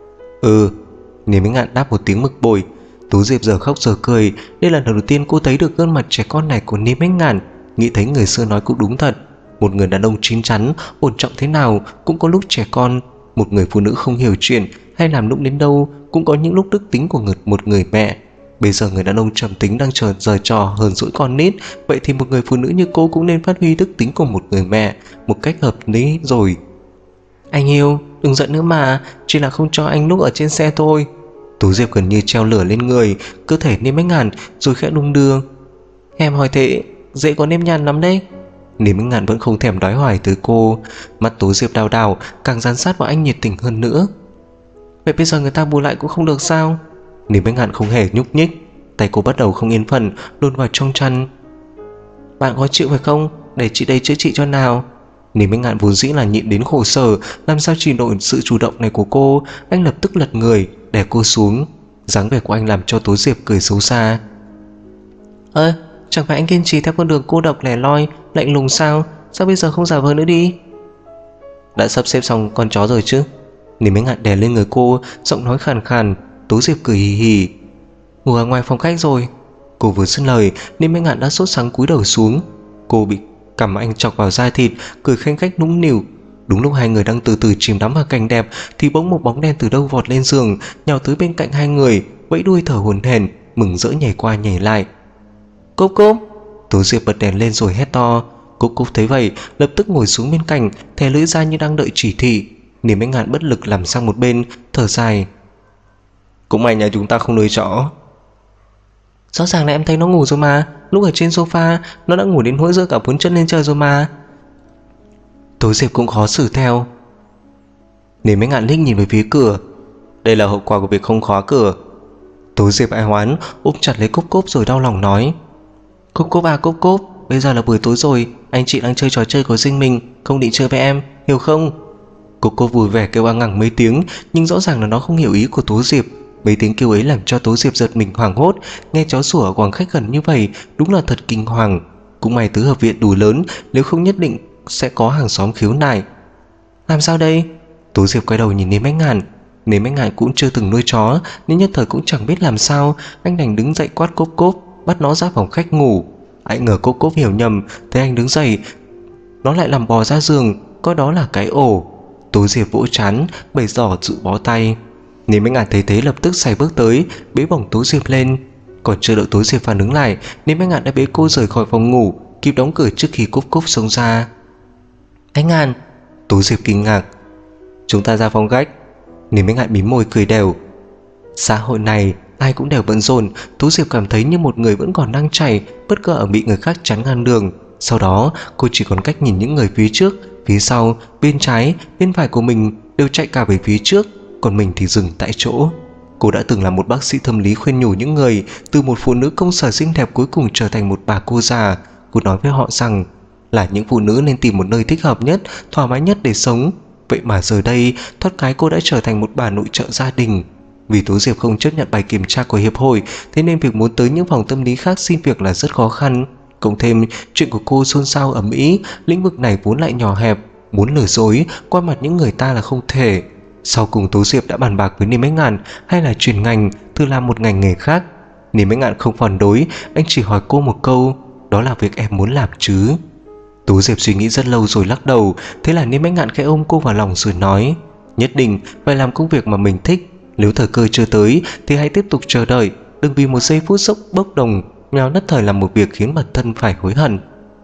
Niêm Bách Ngạn đáp một tiếng bực bội. Tú Diệp giờ khóc giờ cười. Đây là lần đầu tiên cô thấy được gương mặt trẻ con này của Niêm Bách Ngạn. Nghĩ thấy người xưa nói cũng đúng thật. Một người đàn ông chín chắn, ổn trọng thế nào cũng có lúc trẻ con. Một người phụ nữ không hiểu chuyện hay làm nũng đến đâu cũng có những lúc đức tính của một người mẹ. Bây giờ người đàn ông trầm tính đang giở trò hờn dỗi con nít, vậy thì một người phụ nữ như cô cũng nên phát huy đức tính của một người mẹ một cách hợp lý rồi. Anh yêu, đừng giận nữa mà, chỉ là không cho anh lúc ở trên xe thôi. Tú Diệp gần như treo lửa lên người, cơ thể Niêm Bách Ngạn rồi khẽ đung đưa. Em hỏi thế, dễ có nếp nhăn lắm đấy. Lý Minh Ngạn vẫn không thèm đoái hoài tới cô. Mắt Tố Diệp đào đào, càng dán sát vào anh nhiệt tình hơn nữa. Vậy bây giờ người ta bù lại cũng không được sao? Lý Minh Ngạn không hề nhúc nhích. Tay cô bắt đầu không yên phận, luồn vào trong chăn. Bạn khó chịu phải không? Để chị đây chữa trị cho nào. Lý Minh Ngạn vốn dĩ là nhịn đến khổ sở, làm sao chỉ nổi sự chủ động này của cô. Anh lập tức lật người, đè cô xuống. Dáng vẻ của anh làm cho Tố Diệp cười xấu xa. Chẳng phải anh kiên trì theo con đường cô độc lẻ loi, lạnh lùng sao? Sao bây giờ không giả vờ nữa đi? Đã sắp xếp xong con chó rồi chứ? Lý Minh Ngạn đè lên người cô, giọng nói khàn khàn. Tố Diệp cười hì hì. Ngủ ở ngoài phòng khách rồi. Cô vừa dứt lời, Lý Minh Ngạn đã sốt sắng cúi đầu xuống. Cô bị cằm anh chọc vào da thịt, cười khanh khách nũng nịu. Đúng lúc hai người đang từ từ chìm đắm vào cảnh đẹp thì bỗng một bóng đen từ đâu vọt lên giường, nhào tới bên cạnh hai người, vẫy đuôi thở hổn hển, mừng rỡ nhảy qua nhảy lại. Cốp cốp. Tố Diệp bật đèn lên rồi hét to. Cốp cốp thấy vậy lập tức ngồi xuống bên cạnh, thè lưỡi ra như đang đợi chỉ thị. Lý Minh Ngạn bất lực làm sang một bên, thở dài. Cũng may nhà chúng ta không nuôi chó. Rõ ràng là em thấy nó ngủ rồi mà. Lúc ở trên sofa nó đã ngủ đến hỗi giơ cả 4 chân lên trời rồi mà. Tố Diệp cũng khó xử theo. Lý Minh Ngạn liếc nhìn về phía cửa. Đây là hậu quả của việc không khóa cửa. Tố Diệp ai hoán ôm chặt lấy Cốp Cốp rồi đau lòng nói. Cốp Cốp à Cốp Cốp, bây giờ là buổi tối rồi, anh chị đang chơi trò chơi của riêng mình, không định chơi với em, hiểu không? Cốp Cốp vui vẻ kêu ăng ngẳng mấy tiếng, nhưng rõ ràng là nó không hiểu ý của Tố Diệp. Mấy tiếng kêu ấy làm cho Tố Diệp giật mình hoảng hốt. Nghe chó sủa ở khoảng khách gần như vậy đúng là thật kinh hoàng. Cũng may tứ hợp viện đủ lớn, nếu không nhất định sẽ có hàng xóm khiếu nại. Làm sao đây? Tố Diệp quay đầu nhìn Lý Minh Ngạn. Lý Minh Ngạn cũng chưa từng nuôi chó nên nhất thời cũng chẳng biết làm sao. Anh đành đứng dậy quát Cốp Cốp, bắt nó ra phòng khách ngủ. Anh ngờ Cốp Cốp hiểu nhầm, thấy anh đứng dậy nó lại làm bò ra giường, coi đó là cái ổ. Tố Diệp vỗ trán bày tỏ sự bó tay. Lý Minh Ngạn thấy thế lập tức xài bước tới, bế bổng Tố Diệp lên. Còn chưa đợi Tố Diệp phản ứng lại, Lý Minh Ngạn đã bế cô rời khỏi phòng ngủ, kịp đóng cửa trước khi Cốp Cốp xông ra. Anh Ngạn. Tố Diệp kinh ngạc. Chúng ta ra phòng khách. Lý Minh Ngạn mím môi cười đều. Xã hội này ai cũng đều bận rộn. Tố Diệp cảm thấy như một người vẫn còn đang chạy, bất ngờ bị người khác chắn ngang đường. Sau đó cô chỉ còn cách nhìn những người phía trước, phía sau, bên trái, bên phải của mình đều chạy cả về phía trước, còn mình thì dừng tại chỗ. Cô đã từng là một bác sĩ tâm lý khuyên nhủ những người, từ một phụ nữ công sở xinh đẹp cuối cùng trở thành một bà cô già. Cô nói với họ rằng là những phụ nữ nên tìm một nơi thích hợp nhất, thoải mái nhất để sống. Vậy mà giờ đây thoát cái cô đã trở thành một bà nội trợ gia đình. Vì Tố Diệp không chấp nhận bài kiểm tra của hiệp hội, thế nên việc muốn tới những phòng tâm lý khác xin việc là rất khó khăn. Cộng thêm chuyện của cô xôn xao ầm ĩ, lĩnh vực này vốn lại nhỏ hẹp, muốn lừa dối qua mặt những người ta là không thể. Sau cùng Tố Diệp đã bàn bạc với Lý Minh Ngạn hay là chuyển ngành, thử làm một ngành nghề khác. Lý Minh Ngạn không phản đối, anh chỉ hỏi cô một câu, đó là việc em muốn làm chứ? Tố Diệp suy nghĩ rất lâu rồi lắc đầu. Thế là Lý Minh Ngạn khẽ ôm cô vào lòng rồi nói, nhất định phải làm công việc mà mình thích. Nếu thời cơ chưa tới thì hãy tiếp tục chờ đợi, đừng vì một giây phút sốc bốc đồng nhào nhất thời làm một việc khiến bản thân phải hối hận.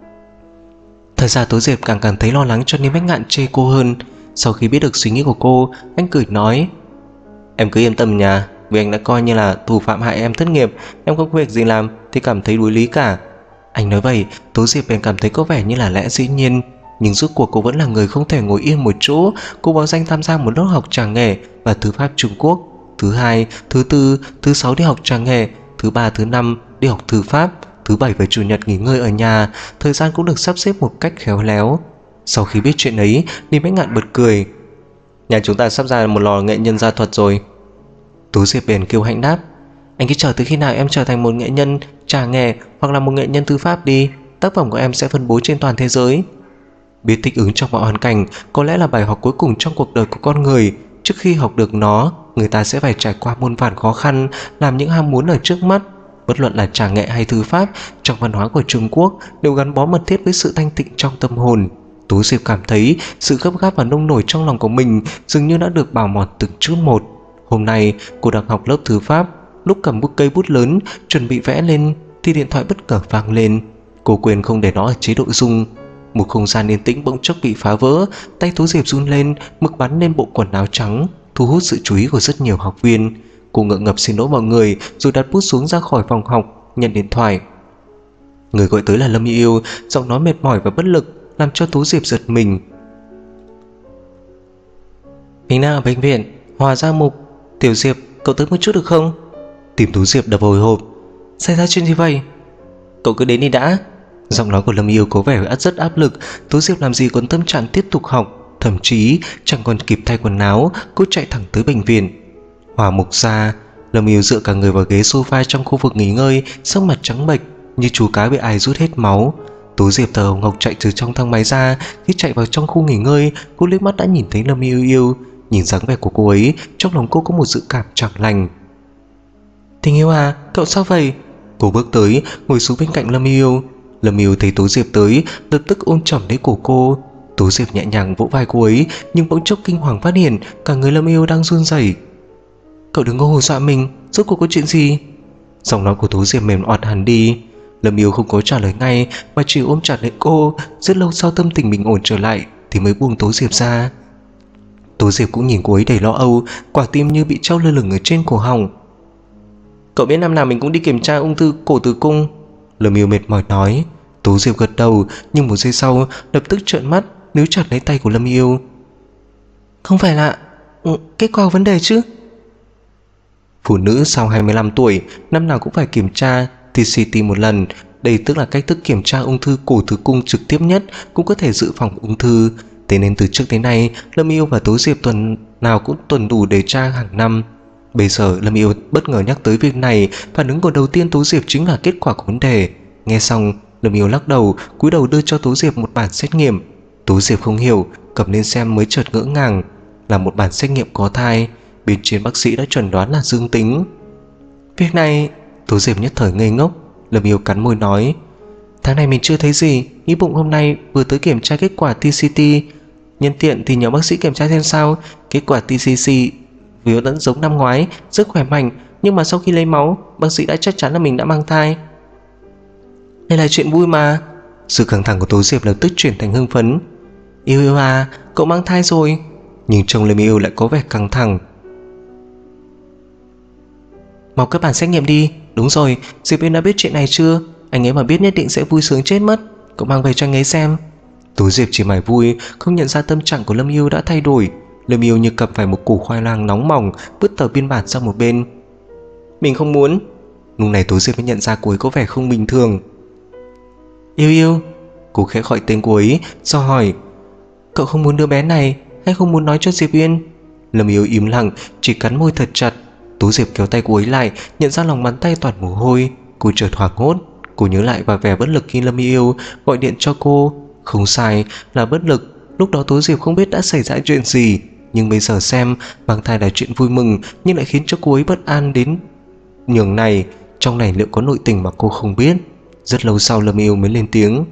Thời gian Tố Diệp càng thấy lo lắng cho Lý Minh Ngạn chê cô hơn. Sau khi biết được suy nghĩ của cô, anh cười nói, em cứ yên tâm nha, vì anh đã coi như là thủ phạm hại em thất nghiệp, em không có việc gì làm thì cảm thấy đối lý cả. Anh nói vậy, Tố Diệp bèn cảm thấy có vẻ như là lẽ dĩ nhiên, nhưng rốt cuộc cô vẫn là người không thể ngồi yên một chỗ. Cô báo danh tham gia một lớp học trà nghề và thư pháp Trung Quốc. Thứ hai, thứ tư, thứ sáu đi học trà nghề, thứ ba, thứ năm đi học thư pháp, thứ bảy và chủ nhật nghỉ ngơi ở nhà. Thời gian cũng được sắp xếp một cách khéo léo. Sau khi biết chuyện ấy, Lý Minh Ngạn bật cười. Nhà chúng ta sắp ra một lò nghệ nhân gia thuật rồi. Tố Diệp bèn kêu hãnh đáp, anh cứ chờ tới khi nào em trở thành một nghệ nhân trà nghề hoặc là một nghệ nhân thư pháp đi, tác phẩm của em sẽ phân bố trên toàn thế giới. Biết thích ứng trong mọi hoàn cảnh có lẽ là bài học cuối cùng trong cuộc đời của con người. Trước khi học được nó, người ta sẽ phải trải qua muôn vàn khó khăn, làm những ham muốn ở trước mắt. Bất luận là trà nghệ hay thư pháp, trong văn hóa của Trung Quốc đều gắn bó mật thiết với sự thanh tịnh trong tâm hồn. Tố Diệp cảm thấy sự gấp gáp và nông nổi trong lòng của mình dường như đã được bào mòn từng chút một. Hôm nay cô đang học lớp thư pháp, lúc cầm cây bút lớn chuẩn bị vẽ lên thì điện thoại bất ngờ vang lên. Cô quên không để nó ở chế độ rung. Một không gian yên tĩnh bỗng chốc bị phá vỡ. Tay Tố Diệp run lên, mực bắn lên bộ quần áo trắng, thu hút sự chú ý của rất nhiều học viên. Cô ngượng ngập xin lỗi mọi người rồi đặt bút xuống ra khỏi phòng học, nhận điện thoại. Người gọi tới là Lâm Yêu, giọng nói mệt mỏi và bất lực làm cho Tú Diệp giật mình. Mình đang ở bệnh viện Hòa Gia Mục. Tiểu Diệp, cậu tới một chút được không? Tìm Tú Diệp đập hồi hộp. Xảy ra chuyện gì vậy? Cậu cứ đến đi đã. Giọng nói của Lâm Yêu có vẻ rất áp lực. Tú Diệp làm gì còn tâm trạng tiếp tục học, thậm chí chẳng còn kịp thay quần áo, cô chạy thẳng tới bệnh viện Hòa Mục Gia. Lâm Yêu dựa cả người vào ghế sofa trong khu vực nghỉ ngơi, sắc mặt trắng bệch như chú cá bị ai rút hết máu. Tú Diệp thở hồng hộc chạy từ trong thang máy ra. Khi chạy vào trong khu nghỉ ngơi, cô liếc mắt đã nhìn thấy Lâm Yêu. Nhìn dáng vẻ của cô ấy, trong lòng cô có một dự cảm chẳng lành. Tình yêu à, cậu sao vậy? Cô bước tới, ngồi xuống bên cạnh Lâm Yêu. Lâm Yêu thấy Tú Diệp tới, lập tức ôm chầm lấy cổ cô. Tú Diệp nhẹ nhàng vỗ vai cô ấy, nhưng bỗng chốc kinh hoàng phát hiện cả người Lâm Yêu đang run rẩy. Cậu đừng có hù dọa mình, rốt cuộc có chuyện gì? Giọng nói của Tú Diệp mềm oặt hẳn đi. Lâm Yêu không có trả lời ngay mà chỉ ôm chặt lấy cô. Rất lâu sau tâm tình bình ổn trở lại thì mới buông Tú Diệp ra. Tú Diệp cũng nhìn cô ấy đầy lo âu, quả tim như bị treo lơ lửng ở trên cổ họng. Cậu biết năm nào mình cũng đi kiểm tra ung thư cổ tử cung? Lâm Yêu mệt mỏi nói. Tú Diệp gật đầu, nhưng một giây sau lập tức trợn mắt níu chặt lấy tay của Lâm Yêu. Không phải là kết quả vấn đề chứ? Phụ nữ sau 25 tuổi năm nào cũng phải kiểm tra TCT một lần. Đây tức là cách thức kiểm tra ung thư cổ tử cung trực tiếp nhất, cũng có thể dự phòng ung thư. Thế nên từ trước đến nay, Lâm Yêu và Tú Diệp tuần nào cũng tuần đủ để tra hàng năm. Bây giờ Lâm Yêu bất ngờ nhắc tới việc này, phản ứng của đầu tiên Tú Diệp chính là kết quả của vấn đề. Nghe xong, Lâm Yêu lắc đầu, cúi đầu đưa cho Tú Diệp một bản xét nghiệm. Tú Diệp không hiểu, cầm lên xem mới chợt ngỡ ngàng. Là một bản xét nghiệm có thai, bên trên bác sĩ đã chẩn đoán là dương tính. Việc này, Tú Diệp nhất thời ngây ngốc. Lâm Yêu cắn môi nói, tháng này mình chưa thấy gì, nghĩ bụng hôm nay vừa tới kiểm tra kết quả TCT, nhân tiện thì nhờ bác sĩ kiểm tra xem sao. Kết quả TCC vì vẫn giống năm ngoái, rất khỏe mạnh, nhưng mà sau khi lấy máu, bác sĩ đã chắc chắn là mình đã mang thai. Đây là chuyện vui mà. Sự căng thẳng của Tú Diệp lập tức chuyển thành hưng phấn. Yêu à, cậu mang thai rồi. Nhưng trông Lâm Yêu lại có vẻ căng thẳng. Mau các bản xét nghiệm đi. Đúng rồi, Diệp Uyên đã biết chuyện này chưa? Anh ấy mà biết nhất định sẽ vui sướng chết mất. Cậu mang về cho anh ấy xem. Tú Diệp chỉ mải vui, không nhận ra tâm trạng của Lâm Yêu đã thay đổi. Lâm Yêu như cầm phải một củ khoai lang nóng mỏng, vứt tờ biên bản sang một bên. Mình không muốn. Lúc này Tú Diệp mới nhận ra cô ấy có vẻ không bình thường. Yêu, cô khẽ gọi tên cô ấy, do hỏi, cậu không muốn đứa bé này hay không muốn nói cho Diệp Uyên? Lâm Yêu im lặng, chỉ cắn môi thật chặt. Tú Diệp kéo tay cô ấy lại, nhận ra lòng bàn tay toàn mồ hôi. Cô chợt hoảng hốt. Cô nhớ lại và vẻ bất lực khi Lâm Yêu gọi điện cho cô. Không sai, là bất lực. Lúc đó Tú Diệp không biết đã xảy ra chuyện gì, nhưng bây giờ xem mang thai là chuyện vui mừng, nhưng lại khiến cho cô ấy bất an đến nhường này. Trong này liệu có nội tình mà cô không biết? Rất lâu sau Lâm Yêu mới lên tiếng.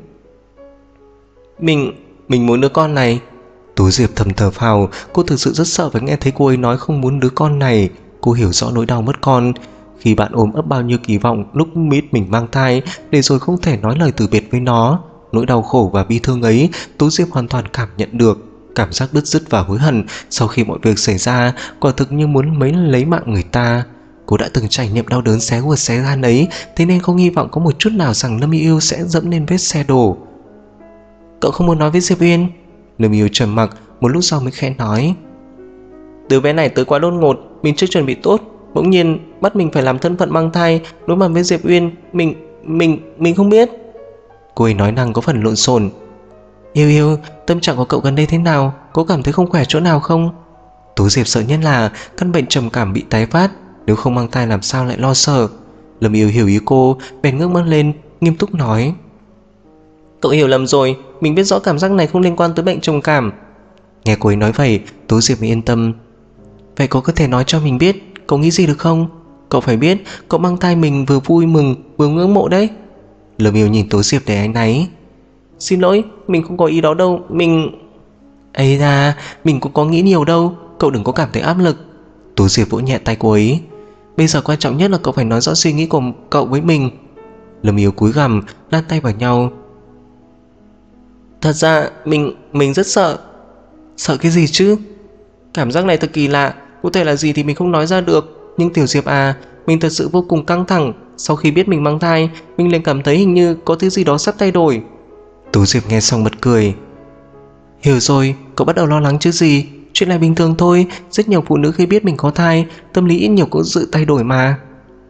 Mình muốn đứa con này. Tú Diệp thầm thở phào. Cô thực sự rất sợ phải nghe thấy cô ấy nói không muốn đứa con này. Cô hiểu rõ nỗi đau mất con. Khi bạn ôm ấp bao nhiêu kỳ vọng lúc biết mình mang thai, để rồi không thể nói lời từ biệt với nó, nỗi đau khổ và bi thương ấy Tú Diệp hoàn toàn cảm nhận được. Cảm giác bứt rứt và hối hận sau khi mọi việc xảy ra quả thực như muốn lấy mạng người ta. Cô đã từng trải nghiệm đau đớn xé ruột xé gan ấy, thế nên không hy vọng có một chút nào rằng Lâm Yêu sẽ dẫm lên vết xe đổ. Cậu không muốn nói với Diệp Uyên? Lâm Yêu trầm mặc, một lúc sau mới khẽ nói. Đứa bé này tới quá đột ngột, mình chưa chuẩn bị tốt, bỗng nhiên bắt mình phải làm thân phận mang thai, đối mặt với Diệp Uyên, mình không biết. Cô ấy nói năng có phần lộn xộn. Yêu, tâm trạng của cậu gần đây thế nào? Có cảm thấy không khỏe chỗ nào không? Tú Diệp sợ nhất là căn bệnh trầm cảm bị tái phát, nếu không mang thai làm sao lại lo sợ. Lâm Yêu hiểu ý cô, bèn ngước mắt lên, nghiêm túc nói. Cậu hiểu lầm rồi, mình biết rõ cảm giác này không liên quan tới bệnh trầm cảm. Nghe cô ấy nói vậy, Tú Diệp mới yên tâm. Vậy cậu có thể nói cho mình biết cậu nghĩ gì được không? Cậu phải biết cậu mang thai mình vừa vui mừng vừa ngưỡng mộ đấy. Lâm Yêu nhìn Tú Diệp để áy náy. Xin lỗi, mình không có ý đó đâu, ấy ra, mình cũng có nghĩ nhiều đâu, cậu đừng có cảm thấy áp lực. Tú Diệp vỗ nhẹ tay cô ấy. Bây giờ quan trọng nhất là cậu phải nói rõ suy nghĩ của cậu với mình. Lâm Yêu cúi gằm, đan tay vào nhau. Thật ra mình rất sợ. Sợ cái gì chứ? Cảm giác này thật kỳ lạ, cụ thể là gì thì mình không nói ra được. Nhưng Tiểu Diệp à, mình thật sự vô cùng căng thẳng, Sau khi biết mình mang thai, mình liền cảm thấy hình như có thứ gì đó sắp thay đổi. Tố Diệp nghe xong bật cười. Hiểu rồi, cậu bắt đầu lo lắng chứ gì. Chuyện này bình thường thôi. Rất nhiều phụ nữ khi biết mình có thai, tâm lý ít nhiều cũng sự thay đổi mà.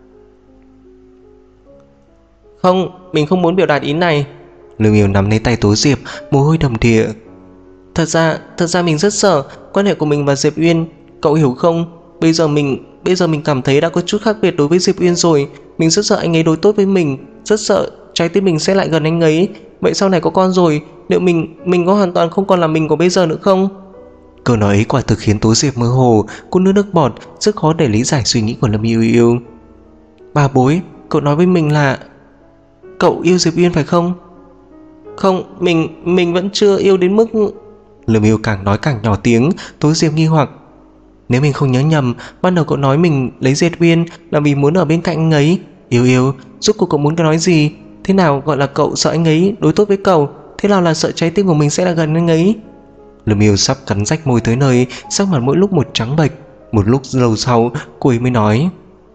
Không, mình không muốn biểu đạt ý này. Lâm Yêu nắm lấy tay Tố Diệp, mồ hôi đầm đìa. Thật ra mình rất sợ quan hệ của mình và Diệp Uyên. Cậu hiểu không? Bây giờ mình cảm thấy đã có chút khác biệt đối với Diệp Uyên rồi. Mình rất sợ anh ấy đối tốt với mình, rất sợ trái tim mình sẽ lại gần anh ấy. Vậy sau này có con rồi, liệu mình có hoàn toàn không còn là mình của bây giờ nữa không? Câu nói ấy quả thực khiến Tố Diệp mơ hồ, cô nuốt nước bọt, rất khó để lý giải suy nghĩ của Lâm Yêu Yêu. Bà bối, cậu nói với mình là cậu yêu Diệp Uyên phải không? Không, mình vẫn chưa yêu đến mức... Lâm Yêu càng nói càng nhỏ tiếng. Tố Diệp nghi hoặc. Nếu mình không nhớ nhầm, ban đầu cậu nói mình lấy Diệp Uyên là vì muốn ở bên cạnh anh ấy. Yêu, rốt cuộc cậu muốn cái nói gì? Thế nào gọi là cậu sợ anh ấy đối tốt với cậu? Thế nào là sợ trái tim của mình sẽ là gần anh ấy? Lâm Yêu sắp cắn rách môi tới nơi, sắc mặt mỗi lúc một trắng bệch. Một lúc lâu sau, cô ấy mới nói.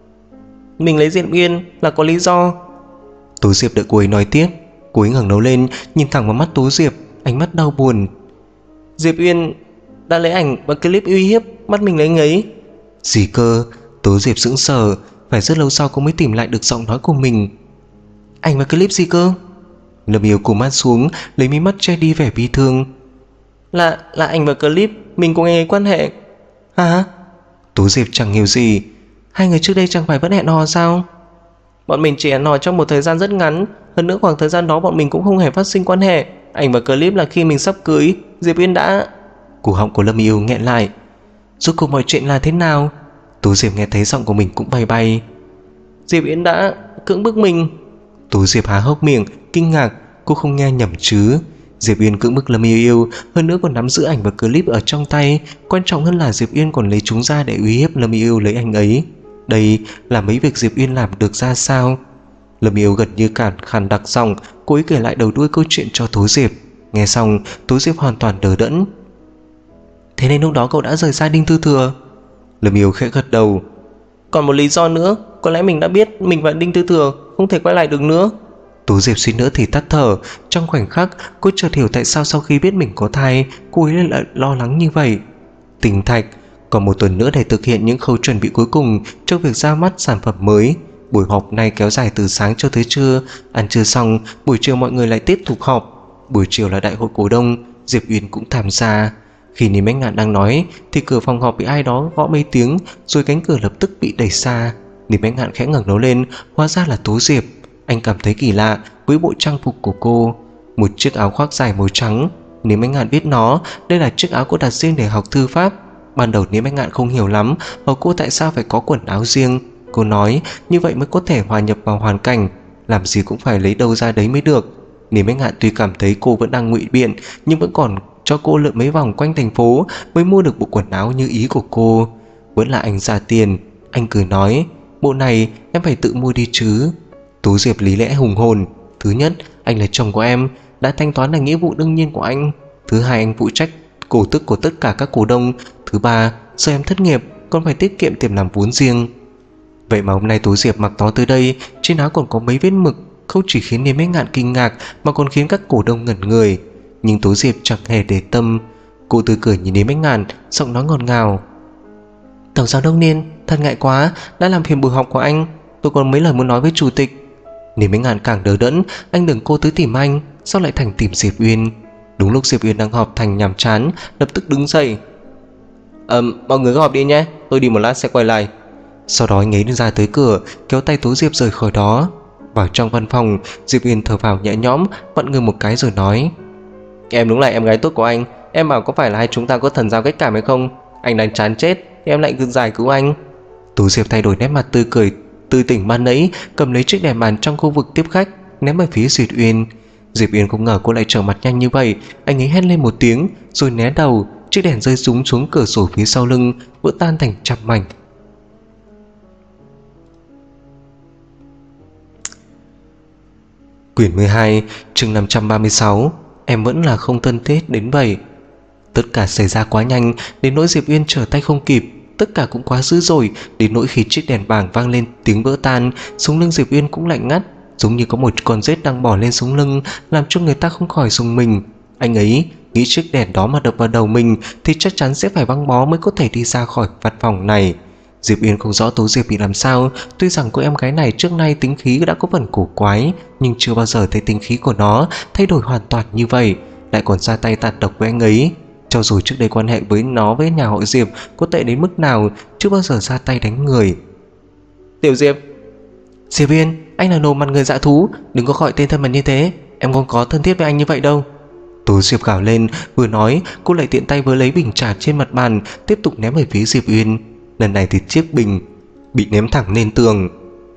Mình lấy Diệp Uyên là có lý do. Tố Diệp đợi cô ấy nói tiếp. Cô ấy ngẩng đầu lên, nhìn thẳng vào mắt Tố Diệp, ánh mắt đau buồn. Diệp Uyên đã lấy ảnh và clip uy hiếp bắt mình lấy anh ấy. Gì cơ? Tố Diệp sững sờ, phải rất lâu sau cô mới tìm lại được giọng nói của mình. Ảnh và clip gì cơ? Lâm Yêu cụp mắt xuống, lấy mí mắt che đi vẻ bi thương. Là ảnh và clip mình cùng anh ấy quan hệ. Hả? Tố Diệp chẳng hiểu gì. Hai người trước đây chẳng phải vẫn hẹn hò sao? Bọn mình chỉ hẹn hò trong một thời gian rất ngắn. Hơn nữa khoảng thời gian đó bọn mình cũng không hề phát sinh quan hệ. Ảnh và clip là khi mình sắp cưới, Diệp Uyên đã... Cổ họng của Lâm Yêu nghẹn lại. Rốt cuộc mọi chuyện là thế nào? Tố Diệp nghe thấy giọng của mình cũng bay bay. Diệp Uyên đã cưỡng bức mình. Tố Diệp há hốc miệng, kinh ngạc. Cô không nghe nhầm chứ? Diệp Uyên cưỡng bức Lâm Yêu, hơn nữa còn nắm giữ ảnh và clip ở trong tay. Quan trọng hơn là Diệp Uyên còn lấy chúng ra để uy hiếp Lâm Yêu lấy anh ấy. Đây là mấy việc Diệp Uyên làm được ra sao? Lâm Yêu gần như cản khàn đặc giọng, cô ấy kể lại đầu đuôi câu chuyện cho Tố Diệp. Nghe xong, Tố Diệp hoàn toàn đờ đẫn. Thế nên lúc đó cậu đã rời xa Đinh Tư Thừa? Lâm Yêu khẽ gật đầu. Còn một lý do nữa, có lẽ mình đã biết mình và Đinh Tư Thừa không thể quay lại được nữa. Tố Diệp suýt nữa thì tắt thở. Trong khoảnh khắc, cô chợt hiểu tại sao sau khi biết mình có thai, cô ấy lại lo lắng như vậy. Tình Thạch, còn một tuần nữa để thực hiện những khâu chuẩn bị cuối cùng cho việc ra mắt sản phẩm mới. Buổi họp này kéo dài từ sáng cho tới trưa. Ăn trưa xong, buổi chiều mọi người lại tiếp tục họp. Buổi chiều là đại hội cổ đông, Diệp Uyên cũng tham gia. Khi Lý Bách Ngạn đang nói thì cửa phòng họp bị ai đó gõ mấy tiếng, rồi cánh cửa lập tức bị đẩy xa. Lý Bách Ngạn khẽ ngẩng đầu lên, hóa ra là Tố Diệp. Anh cảm thấy kỳ lạ với bộ trang phục của cô. Một chiếc áo khoác dài màu trắng. Lý Bách Ngạn biết nó, đây là chiếc áo cô đặt riêng để học thư pháp. Ban đầu Lý Bách Ngạn không hiểu lắm và cô tại sao phải có quần áo riêng. Cô nói như vậy mới có thể hòa nhập vào hoàn cảnh, làm gì cũng phải lấy đâu ra đấy mới được. Lý Bách Ngạn tuy cảm thấy cô vẫn đang ngụy biện, nhưng vẫn còn cho cô lượn mấy vòng quanh thành phố mới mua được bộ quần áo như ý của cô. Vẫn là anh ra tiền. Anh cười nói, bộ này em phải tự mua đi chứ. Tố Diệp lý lẽ hùng hồn. Thứ nhất, anh là chồng của em, đã thanh toán là nghĩa vụ đương nhiên của anh. Thứ hai, anh phụ trách cổ tức của tất cả các cổ đông. Thứ ba, giờ em thất nghiệp còn phải tiết kiệm tiền làm vốn riêng. Vậy mà hôm nay Tố Diệp mặc nó tới đây, trên áo còn có mấy vết mực, không chỉ khiến Niêm Bách Ngạn kinh ngạc mà còn khiến các cổ đông ngẩn người. Nhưng Tố Diệp chẳng hề để tâm. Cô tươi cười nhìn Niêm Bách Ngạn, giọng nói ngọt ngào. Tổng giám đốc Niên, thật ngại quá, đã làm phiền buổi họp của anh. Tôi còn mấy lời muốn nói với chủ tịch. Niêm Bách Ngạn càng đờ đẫn. Anh đừng cô tới tìm anh, sao lại thành tìm Diệp Uyên? Đúng lúc Diệp Uyên đang họp thành nhàm chán, lập tức đứng dậy. Mọi người cứ họp đi nhé, tôi đi một lát sẽ quay lại. Sau đó anh ấy ra tới cửa, kéo tay Tố Diệp rời khỏi đó. Vào trong văn phòng, Diệp Uyên thở vào nhẹ nhõm, vặn người một cái rồi nói, em đúng là em gái tốt của anh. Em bảo có phải là hai chúng ta có thần giao cách cảm hay không? Anh đang chán chết thì em lại cứ giải cứu anh. Tố Diệp thay đổi nét mặt tươi cười tươi tỉnh ban nãy, cầm lấy chiếc đèn bàn trong khu vực tiếp khách ném về phía Diệp Uyên. Diệp Uyên không ngờ cô lại trở mặt nhanh như vậy. Anh ấy hét lên một tiếng rồi né đầu. Chiếc đèn rơi rúng xuống cửa sổ phía sau lưng, vỡ tan thành trăm mảnh. Quyển 12, chương 536. Em vẫn là không thân thiết đến vậy. Tất cả xảy ra quá nhanh đến nỗi Diệp Uyên trở tay không kịp. Tất cả cũng quá dữ dội, đến nỗi khi chiếc đèn bảng vang lên tiếng vỡ tan, sống lưng Diệp Uyên cũng lạnh ngắt, giống như có một con rết đang bò lên sống lưng, làm cho người ta không khỏi rùng mình. Anh ấy nghĩ chiếc đèn đó mà đập vào đầu mình thì chắc chắn sẽ phải băng bó mới có thể đi ra khỏi văn phòng này. Diệp Uyên không rõ Tố Diệp bị làm sao. Tuy rằng cô em gái này trước nay tính khí đã có phần cổ quái, nhưng chưa bao giờ thấy tính khí của nó thay đổi hoàn toàn như vậy, lại còn ra tay tàn độc với anh ấy. Cho dù trước đây quan hệ với nó với nhà họ Diệp có tệ đến mức nào, chưa bao giờ ra tay đánh người. Tiểu Diệp. Diệp Uyên, anh là nổ mặt người dạ thú, đừng có gọi tên thân mật như thế, em không có thân thiết với anh như vậy đâu. Tố Diệp gào lên, vừa nói cô lại tiện tay với lấy bình trà trên mặt bàn, tiếp tục ném về phía Diệp Uyên. Lần này thì chiếc bình bị ném thẳng lên tường,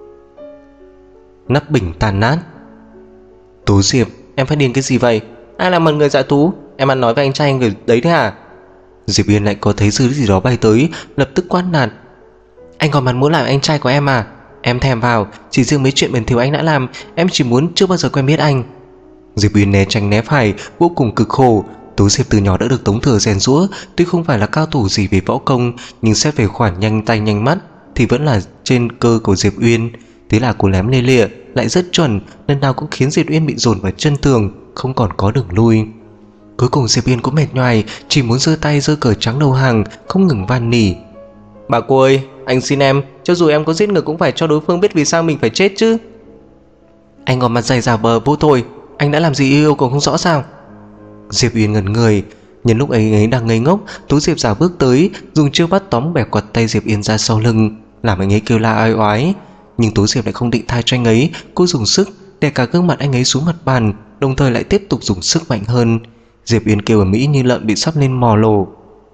nắp bình tan nát. Tố Diệp, em phát điên cái gì vậy? Ai là mặt người dạ thú? Em ăn nói với anh trai người đấy thế hả? Diệp Uyên lại có thấy thứ gì đó bay tới, lập tức quát nạt. Anh còn mặt mũi làm anh trai của em à? Em thèm vào, chỉ riêng mấy chuyện bẩn thỉu anh đã làm, em chỉ muốn chưa bao giờ quen biết anh. Diệp Uyên né tránh né phải, vô cùng cực khổ. Tố Diệp từ nhỏ đã được Tống Thừa rèn giũa, tuy không phải là cao thủ gì về võ công, nhưng xét về khoản nhanh tay nhanh mắt thì vẫn là trên cơ của Diệp Uyên. Thế là cô ném lê lịa lại rất chuẩn, lần nào cũng khiến Diệp Uyên bị dồn vào chân tường, không còn có đường lui. Cuối cùng Diệp Uyên cũng mệt nhoài, chỉ muốn giơ tay giơ cờ trắng đầu hàng, không ngừng van nỉ. Bà cô ơi, anh xin em, cho dù em có giết người cũng phải cho đối phương biết vì sao mình phải chết chứ. Anh còn mặt dày giả vờ vô tội, anh đã làm gì yêu còn không rõ sao? Diệp Uyên ngẩn người. Nhân lúc ấy đang ngây ngốc, Tố Diệp giả bước tới, dùng chiêu bắt tóm bẻ quặt tay Diệp Uyên ra sau lưng, làm anh ấy kêu la ai oái. Nhưng Tố Diệp lại không định tha cho anh ấy, cô dùng sức đè cả gương mặt anh ấy xuống mặt bàn, đồng thời lại tiếp tục dùng sức mạnh hơn. Diệp Uyên kêu ở mỹ như lợn bị sắp lên mò lồ.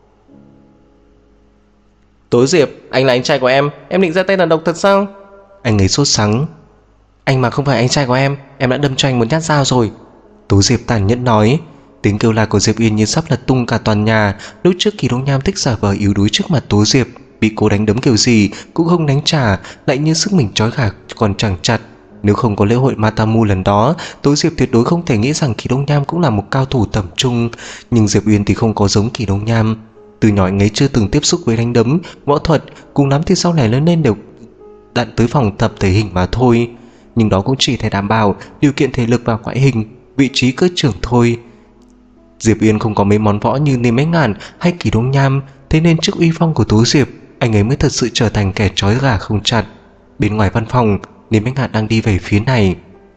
Tố Diệp, anh là anh trai của em định ra tay tàn độc thật sao? Anh ấy sốt sắng. Anh mà không phải anh trai của em đã đâm cho anh một nhát dao rồi. Tố Diệp tàn nhẫn nói. Tiếng kêu la của Diệp Uyên như sắp lật tung cả toàn nhà. Lúc trước Kỳ Đông Nham thích giả vờ yếu đuối trước mặt Tố Diệp, bị cô đánh đấm kiểu gì cũng không đánh trả, lại như sức mình trói gà còn chẳng chặt. Nếu không có lễ hội Matamu lần đó, Tố Diệp tuyệt đối không thể nghĩ rằng Kỳ Đông Nham cũng là một cao thủ tầm trung. Nhưng Diệp Uyên thì không có giống Kỳ Đông Nham. Từ nhỏ anh ấy chưa từng tiếp xúc với đánh đấm, võ thuật, cùng lắm thì sau này lớn lên đều đặn tới phòng tập thể hình mà thôi. Nhưng đó cũng chỉ để đảm bảo điều kiện thể lực và ngoại hình, vị trí cơ trưởng thôi. Diệp Uyên không có mấy món võ như Niêm Bách Ngạn hay Kỳ Đông Nham, thế nên trước uy phong của Tố Diệp, anh ấy mới thật sự trở thành kẻ trói gà không chặt. Bên ngoài văn phòng, Niêm Bách Ngạn đang đi về phía này.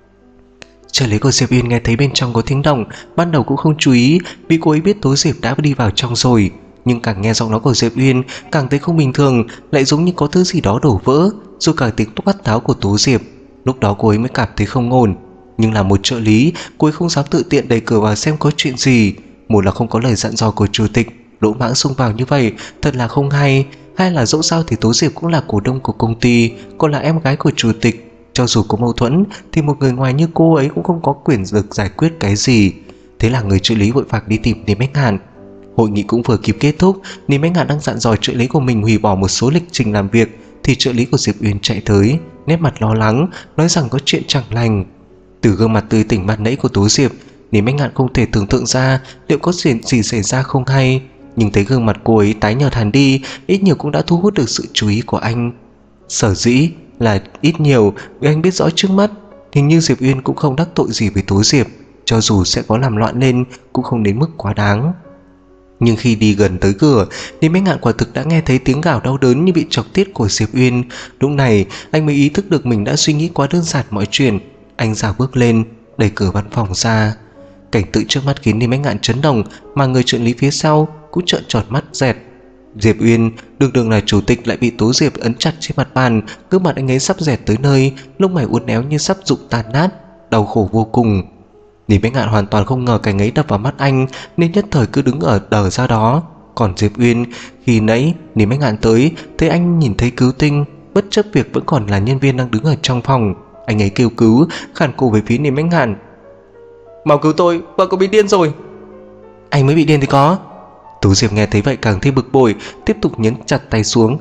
Trợ lý của Diệp Uyên nghe thấy bên trong có tiếng động, ban đầu cũng không chú ý vì cô ấy biết Tố Diệp đã đi vào trong rồi. Nhưng càng nghe giọng nói của Diệp Uyên càng thấy không bình thường, lại giống như có thứ gì đó đổ vỡ, rồi cả tiếng quát tháo của Tố Diệp. Lúc đó cô ấy mới cảm thấy không ổn. Nhưng là một trợ lý, cô ấy không dám tự tiện đẩy cửa vào xem có chuyện gì. Một là không có lời dặn dò của chủ tịch, lỗ mãng xông vào như vậy thật là không hay. Hai là dẫu sao thì Tố Diệp cũng là cổ đông của công ty, còn là em gái của chủ tịch. Cho dù có mâu thuẫn thì một người ngoài như cô ấy cũng không có quyền lực giải quyết cái gì. Thế là người trợ lý vội vàng đi tìm Niêm Bách Ngạn. Hội nghị cũng vừa kịp kết thúc, Niêm Bách Ngạn đang dặn dò trợ lý của mình hủy bỏ một số lịch trình làm việc, thì trợ lý của Diệp Uyên chạy tới, nét mặt lo lắng, nói rằng có chuyện chẳng lành. Từ gương mặt tươi tỉnh ban nãy của Tố Diệp, Niêm Bách Ngạn không thể tưởng tượng ra liệu có chuyện gì xảy ra không hay. Nhưng thấy gương mặt cô ấy tái nhợt hẳn đi, ít nhiều cũng đã thu hút được sự chú ý của anh. Sở dĩ là ít nhiều vì anh biết rõ trước mắt, hình như Diệp Uyên cũng không đắc tội gì với Tố Diệp, cho dù sẽ có làm loạn lên cũng không đến mức quá đáng. Nhưng khi đi gần tới cửa, Niêm Bách Ngạn quả thực đã nghe thấy tiếng gào đau đớn như bị chọc tiết của Diệp Uyên. Lúc này anh mới ý thức được mình đã suy nghĩ quá đơn giản mọi chuyện. Anh dạo bước lên, đẩy cửa văn phòng ra. Cảnh tượng trước mắt khiến Niêm Bách Ngạn chấn động, mà người trợ lý phía sau cũng trợn tròn mắt dẹt. Diệp Uyên đường là chủ tịch lại bị Tố Diệp ấn chặt trên mặt bàn, gương mặt anh ấy sắp dẹt tới nơi, lông mày uốn éo như sắp rụng tan nát, đau khổ vô cùng. Niêm Bách Ngạn hoàn toàn không ngờ cảnh ấy đập vào mắt anh, nên nhất thời cứ đứng ở đờ ra đó. Còn Diệp Uyên, khi nãy Niêm Bách Ngạn tới, thấy anh nhìn thấy cứu tinh, bất chấp việc vẫn còn là nhân viên đang đứng ở trong phòng, anh ấy kêu cứu, khản cổ về phía Niêm Bách Ngạn. Mau cứu tôi, vợ cô bị điên rồi. Anh mới bị điên thì có. Tố Diệp nghe thấy vậy càng thêm bực bội, tiếp tục nhấn chặt tay xuống.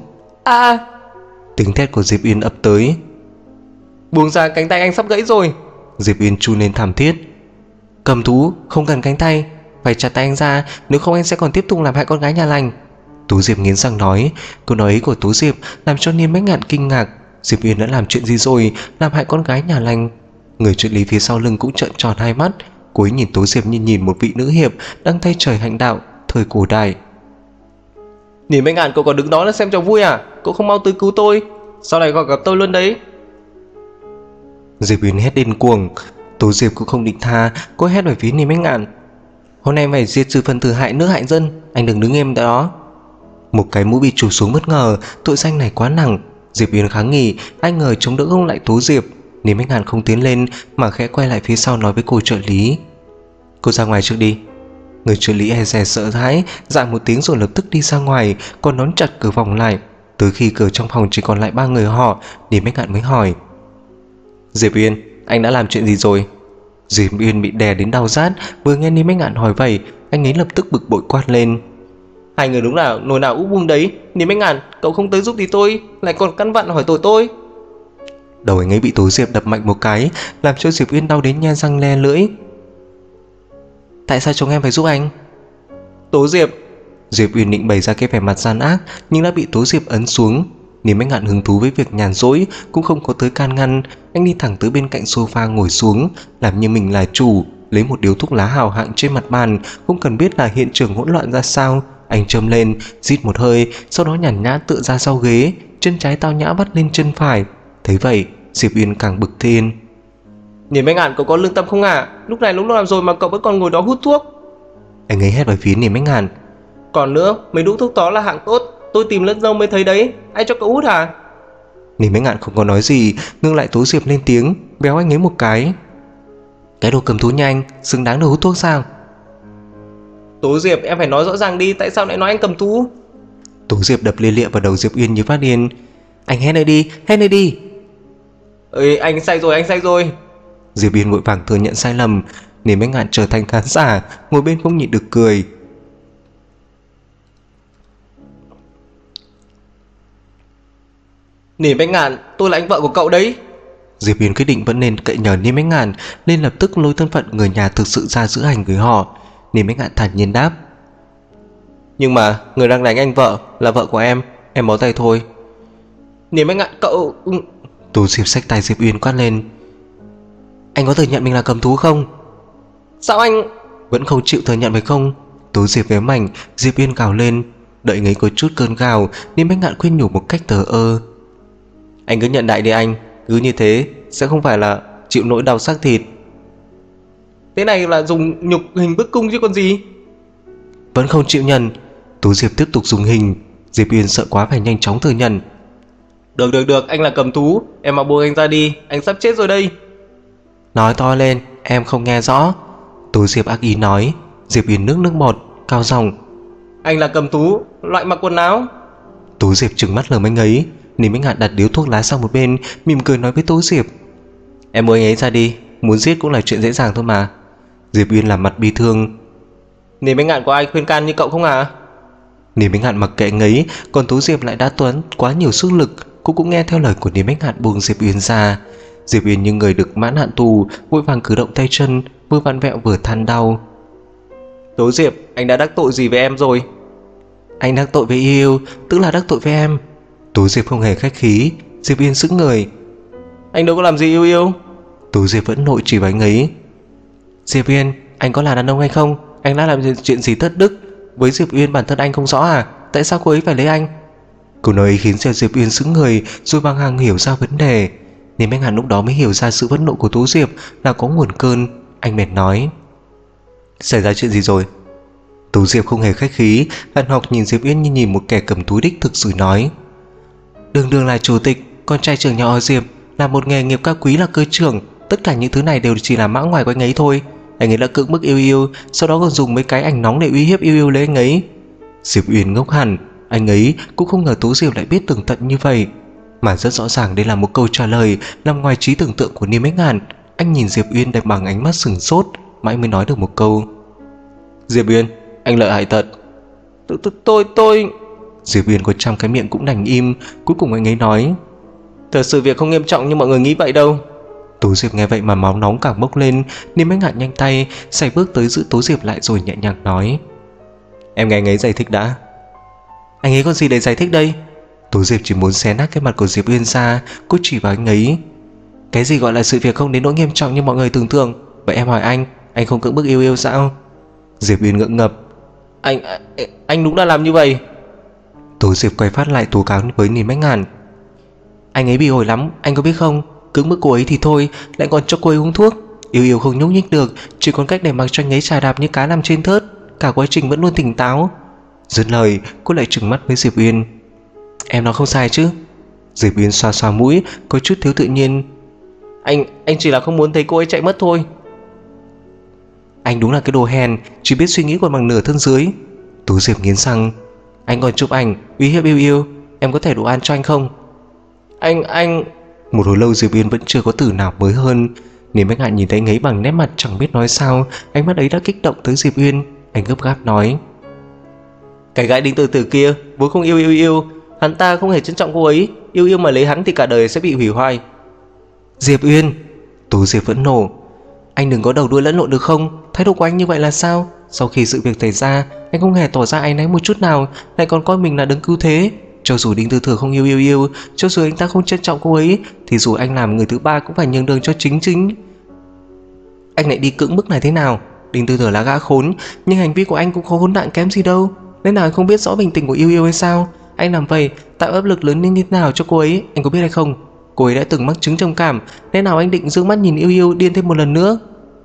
Tiếng thét của Diệp Uyên ập tới. Buông ra, cánh tay anh sắp gãy rồi. Diệp Uyên chu lên thảm thiết. Cầm thú, không cần cánh tay, phải chặt tay anh ra, nếu không anh sẽ còn tiếp tục làm hại con gái nhà lành. Tú Diệp nghiến răng nói. Câu nói ấy của Tú Diệp làm cho Niêm Bách Ngạn kinh ngạc. Diệp Uyên đã làm chuyện gì rồi, làm hại con gái nhà lành? Người trợ lý phía sau lưng cũng trợn tròn hai mắt. Cô ấy nhìn Tú Diệp như nhìn một vị nữ hiệp đang thay trời hành đạo thời cổ đại. Niêm Bách Ngạn, cậu còn đứng đó là xem cho vui à? Cậu không mau tới cứu tôi, sau này gọi gặp tôi luôn đấy. Diệp Uyên hét điên cuồng. Tú Diệp cũng không định tha, cô hét về phía Niêm Bách Ngạn. Hôm nay phải diệt trừ phần tử hại nước hại dân, anh đừng đứng im đó. Một cái mũ bị chụp xuống bất ngờ, tội danh này quá nặng. Diệp Uyên kháng nghị, anh ngờ chống đỡ không lại Tú Diệp. Niêm Bách Ngạn không tiến lên mà khẽ quay lại phía sau nói với cô trợ lý. Cô ra ngoài trước đi. Người trợ lý e dè sợ hãi, dạ một tiếng rồi lập tức đi ra ngoài, còn đóng chặt cửa phòng lại. Tới khi cửa trong phòng chỉ còn lại 3 người họ, Niêm Bách Ngạn mới hỏi. Diệp Uyên, anh đã làm chuyện gì rồi? Diệp Uyên bị đè đến đau rát, vừa nghe Niêm Bách Ngạn hỏi vậy, anh ấy lập tức bực bội quát lên. Hai người đúng là nồi nào úp bung đấy. Niêm Bách Ngạn, cậu không tới giúp thì tôi lại còn căn vặn hỏi tội tôi. Đầu anh ấy bị Tú Diệp đập mạnh một cái, làm cho Diệp Uyên đau đến nhe răng le lưỡi. Tại sao chúng em phải giúp anh? Tú Diệp. Diệp Uyên định bày ra cái vẻ mặt gian ác, nhưng đã bị Tú Diệp ấn xuống. Niêm Bách Ngạn hứng thú với việc nhàn rỗi cũng không có tới can ngăn. Anh đi thẳng tới bên cạnh sofa ngồi xuống, làm như mình là chủ, lấy một điếu thuốc lá hào hạng trên mặt bàn, không cần biết là hiện trường hỗn loạn ra sao. Anh châm lên, rít một hơi, sau đó nhàn nhã tựa ra sau ghế, chân trái tao nhã bắt lên chân phải. Thấy vậy, Diệp Uyên càng bực thêm. Niêm Bách Ngạn, cậu có lương tâm không à? Lúc này lúc nào rồi mà cậu vẫn còn ngồi đó hút thuốc? Anh ấy hét về phía Niêm Bách Ngạn. Còn nữa, mấy đũa thuốc đó là hạng tốt, tôi tìm rất lâu mới thấy đấy, ai cho cậu hút à? Niêm Bách Ngạn không có nói gì, ngưng lại Tú Diệp lên tiếng, béo anh ấy một cái. Cái đồ cầm thú nhanh, xứng đáng được hút thuốc sao? Tú Diệp, em phải nói rõ ràng đi, tại sao lại nói anh cầm thú? Tú Diệp đập lia lịa vào đầu Diệp Uyên như phát điên. Anh hét này đi, hét này đi. Ơi, anh sai rồi, anh sai rồi. Diệp Uyên vội vàng thừa nhận sai lầm. Niêm Bách Ngạn trở thành khán giả, ngồi bên không nhịn được cười. Niêm Bách Ngạn, tôi là anh vợ của cậu đấy. Diệp Uyên quyết định vẫn nên cậy nhờ Niêm Bách Ngạn, nên lập tức lôi thân phận người nhà thực sự ra giữ hành với họ. Niêm Bách Ngạn thản nhiên đáp. Nhưng mà người đang đánh anh vợ là vợ của em bó tay thôi. Niêm Bách Ngạn, cậu... Tú Diệp xách tay Diệp Uyên quát lên. Anh có thừa nhận mình là cầm thú không? Sao anh... Vẫn không chịu thừa nhận phải không? Tú Diệp véo mảnh, Diệp Uyên gào lên. Đợi ngấy có chút cơn gào, Niêm Bách Ngạn khuyên nhủ một cách thờ ơ. Anh cứ nhận đại đi anh, cứ như thế sẽ không phải là chịu nỗi đau xác thịt. Thế này là dùng nhục hình bức cung chứ còn gì. Vẫn không chịu nhận. Tú Diệp tiếp tục dùng hình. Diệp Uyên sợ quá phải nhanh chóng thừa nhận. Được, anh là cầm thú, em mà buông anh ra đi, anh sắp chết rồi đây. Nói to lên, em không nghe rõ. Tú Diệp ác ý nói. Diệp Uyên nước bọt, cao giọng. Anh là cầm thú, loại mặc quần áo. Tú Diệp trừng mắt lườm anh ấy. Niêm Bách Ngạn đặt điếu thuốc lá sang một bên, mỉm cười nói với Tú Diệp. Em buông anh ấy ra đi, muốn giết cũng là chuyện dễ dàng thôi mà. Diệp Uyên làm mặt bi thương. Niêm Bách Ngạn có ai khuyên can như cậu không à? Niêm Bách Ngạn mặc kệ anh ấy, còn Tú Diệp lại đã toán quá nhiều sức lực, cô cũng nghe theo lời của Niêm Bách Ngạn buông Diệp Uyên ra. Diệp Uyên như người được mãn hạn tù, vội vàng cử động tay chân, vừa vặn vẹo vừa than đau. Tú Diệp, anh đã đắc tội gì với em rồi? Anh đắc tội với yêu, tức là đắc tội với em. Tú Diệp không hề khách khí. Diệp Uyên sững người. Anh đâu có làm gì yêu. Tú Diệp vẫn nội chỉ với anh ấy. Diệp Uyên, anh có là đàn ông hay không? Anh đã làm chuyện gì thất đức với Diệp Uyên, bản thân anh không rõ à? Tại sao cô ấy phải lấy anh? Câu nói ấy khiến Diệp Uyên sững người, rồi bàng hoàng hiểu ra vấn đề. Nên Bách Hàn lúc đó mới hiểu ra sự phẫn nộ của Tú Diệp là có nguồn cơn. Anh mệt nói. Xảy ra chuyện gì rồi? Tú Diệp không hề khách khí, Hàn Học nhìn Diệp Uyên như nhìn một kẻ cầm túi đích thực sự nói. Đường đường là chủ tịch, con trai trưởng nhà họ Diệp, là một nghề nghiệp cao quý là cơ trưởng. Tất cả những thứ này đều chỉ là mã ngoài của anh ấy thôi. Anh ấy đã cưỡng bức yêu yêu, sau đó còn dùng mấy cái ảnh nóng để uy hiếp yêu yêu lấy anh ấy. Diệp Uyên ngốc hẳn. Anh ấy cũng không ngờ Tú Diệp lại biết tường tận như vậy. Mà rất rõ ràng đây là một câu trả lời nằm ngoài trí tưởng tượng của Niêm Bách Ngạn. Anh nhìn Diệp Uyên đẹp bằng ánh mắt sừng sốt, mãi mới nói được một câu. Diệp Uyên, anh lợi hại thật. Tôi... Diệp Uyên có trăm cái miệng cũng đành im. Cuối cùng anh ấy nói. Thật sự việc không nghiêm trọng như mọi người nghĩ vậy đâu. Tú Diệp nghe vậy mà máu nóng càng bốc lên. Niêm Bách Ngạn nhanh tay sải bước tới giữ Tú Diệp lại rồi nhẹ nhàng nói. Em nghe anh ấy giải thích đã. Anh ấy còn gì để giải thích đây? Tố Diệp chỉ muốn xé nát cái mặt của Diệp Uyên ra. Cô chỉ vào anh ấy. Cái gì gọi là sự việc không đến nỗi nghiêm trọng như mọi người tưởng tượng? Vậy em hỏi anh không cưỡng bức yêu yêu sao? Diệp Uyên ngượng ngập. Anh đúng là làm như vậy. Tố Diệp quay phát lại tố cáo với Ninh Bách Ngạn. Anh ấy bị ổi lắm, anh có biết không? Cưỡng bức cô ấy thì thôi, lại còn cho cô ấy uống thuốc. Yêu yêu không nhúc nhích được, chỉ còn cách để mặc cho anh ấy chà đạp như cá nằm trên thớt. Cả quá trình vẫn luôn tỉnh táo. Dứt lời, cô lại trừng mắt với Diệp Uyên. Em nói không sai chứ? Diệp Uyên xoa xoa mũi, có chút thiếu tự nhiên. Anh chỉ là không muốn thấy cô ấy chạy mất thôi. Anh đúng là cái đồ hèn, chỉ biết suy nghĩ còn bằng nửa thân dưới. Tố Diệp nghiến răng. Anh còn chụp ảnh uy hiếp yêu yêu. Em có thể đủ ăn cho anh không? Anh Một hồi lâu Diệp Uyên vẫn chưa có từ nào mới hơn. Nên Bách Ngạn nhìn thấy anh ấy bằng nét mặt chẳng biết nói sao. Ánh mắt ấy đã kích động tới Diệp Uyên. Anh gấp gáp nói. Cái gái Đinh Từ Từ kia vốn không yêu yêu. Hắn ta không hề trân trọng cô ấy. Yêu mà lấy hắn thì cả đời sẽ bị hủy hoại. Diệp Uyên. Tố Diệp vẫn nổ. Anh đừng có đầu đuôi lẫn lộn được không? Thái độ của anh như vậy là sao? Sau khi sự việc xảy ra, anh không hề tỏ ra áy náy một chút nào, lại còn coi mình là đấng cứu thế. Cho dù Đinh Tư Thừa không yêu, cho dù anh ta không trân trọng cô ấy, thì dù anh làm người thứ ba cũng phải nhường đường cho chính. Anh lại đi cưỡng bức này thế nào? Đinh Tư Thừa là gã khốn, nhưng hành vi của anh cũng có khốn nạn kém gì đâu. Nên nào anh không biết rõ bình tình của yêu hay sao? Anh làm vậy tạo áp lực lớn như thế nào cho cô ấy, anh có biết hay không? Cô ấy đã từng mắc chứng trầm cảm, nên nào anh định dương mắt nhìn yêu điên thêm một lần nữa?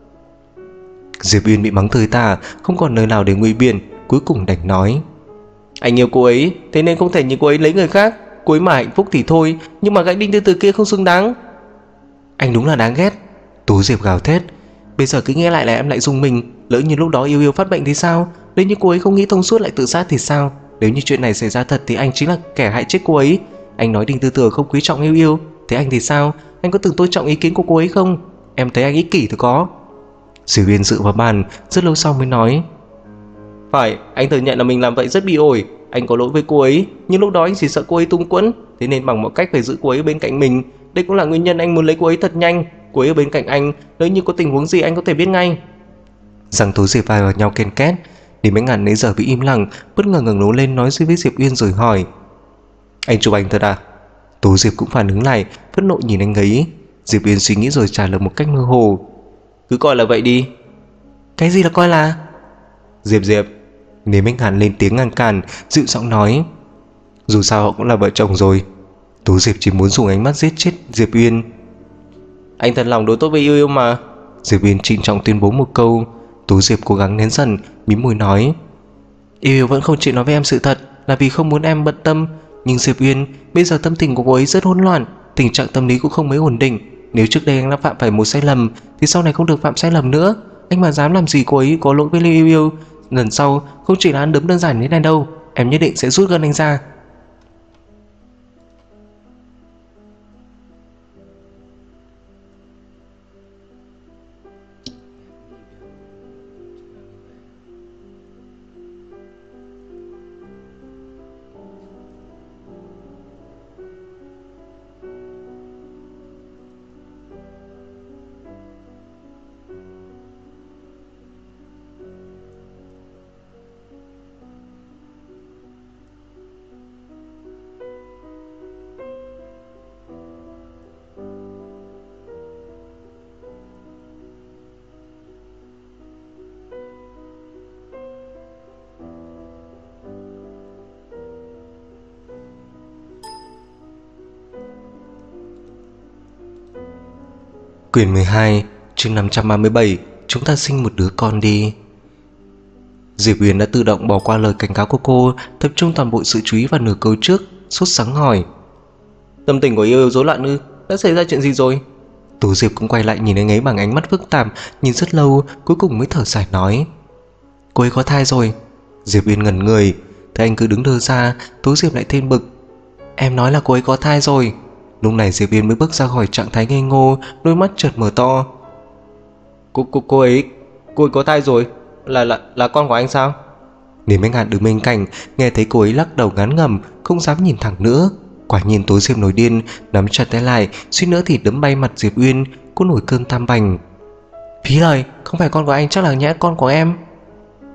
Diệp Uyên bị mắng tơi tả, không còn nơi nào để ngụy biện, cuối cùng đành nói. Anh yêu cô ấy, thế nên không thể nhìn cô ấy lấy người khác. Cô ấy mà hạnh phúc thì thôi, nhưng mà gã Đinh Tư Từ kia không xứng đáng. Anh đúng là đáng ghét. Tố Diệp gào thét. Bây giờ cứ nghe lại là em lại dùng mình. Lỡ như lúc đó yêu phát bệnh thì sao? Nếu như cô ấy không nghĩ thông suốt lại tự sát thì sao? Nếu như chuyện này xảy ra thật thì anh chính là kẻ hại chết cô ấy. Anh nói Đinh Tư Thừa không quý trọng yêu, thế anh thì sao? Anh có từng tôn trọng ý kiến của cô ấy không? Em thấy anh ích kỷ thì có. Diệp Uyên dựa vào bàn, rất lâu sau mới nói. Phải, anh thừa nhận là mình làm vậy rất bị ổi. Anh có lỗi với cô ấy, nhưng lúc đó anh chỉ sợ cô ấy tung quẫn, thế nên bằng mọi cách phải giữ cô ấy bên cạnh mình. Đây cũng là nguyên nhân anh muốn lấy cô ấy thật nhanh. Cô ấy ở bên cạnh anh, nếu như có tình huống gì anh có thể biết ngay. Răng Tố Diệp vai vào nhau ken két. Đi mấy ngàn nãy giờ bị im lặng, bất ngờ ngẩng đầu lên nói với Diệp Uyên rồi hỏi. Anh chụp ảnh thật à? Tố Diệp cũng phản ứng lại, phẫn nộ nhìn anh ấy. Diệp Uyên suy nghĩ rồi trả lời một cách mơ hồ. Cứ coi là vậy đi. Cái gì là coi là? Diệp Nếu Minh Hàn lên tiếng ngăn cản, dịu giọng nói. Dù sao họ cũng là vợ chồng rồi. Tố Diệp chỉ muốn dùng ánh mắt giết chết Diệp Uyên. Anh thật lòng đối tốt với yêu mà. Diệp Uyên trịnh trọng tuyên bố một câu. Tố Diệp cố gắng nén giận, mím môi nói. Yêu vẫn không chịu nói với em sự thật là vì không muốn em bận tâm. Nhưng Diệp Uyên, bây giờ tâm tình của cô ấy rất hỗn loạn, tình trạng tâm lý cũng không mấy ổn định. Nếu trước đây anh đã phạm phải một sai lầm thì sau này không được phạm sai lầm nữa. Anh mà dám làm gì cô ấy có lỗi với yêu, lần sau không chỉ là ăn đấm đơn giản như thế này đâu. Em nhất định sẽ rút gân anh ra. Quyển 12, chương 537, chúng ta sinh một đứa con đi. Diệp Uyên đã tự động bỏ qua lời cảnh cáo của cô, tập trung toàn bộ sự chú ý vào nửa câu trước, sốt sắng hỏi. Tâm tình của yêu rối loạn ư? Đã xảy ra chuyện gì rồi? Tố Diệp cũng quay lại nhìn anh ấy bằng ánh mắt phức tạp, nhìn rất lâu, cuối cùng mới thở dài nói. Cô ấy có thai rồi. Diệp Uyên ngẩn người, thấy anh cứ đứng đơ ra, Tố Diệp lại thêm bực. Em nói là cô ấy có thai rồi. Lúc này Diệp Uyên mới bước ra khỏi trạng thái ngây ngô, đôi mắt chợt mở to. Cô ấy có thai rồi? Là con của anh sao? Niềm Anh Ngạn đứng bên cạnh, nghe thấy cô ấy lắc đầu ngán ngẩm, không dám nhìn thẳng nữa. Quả nhiên Tố Diệp nổi điên, nắm chặt tay lại, suýt nữa thì đấm bay mặt Diệp Uyên. Cô nổi cơn tam bành. Phí lời, không phải con của anh chắc là nhẽ con của em.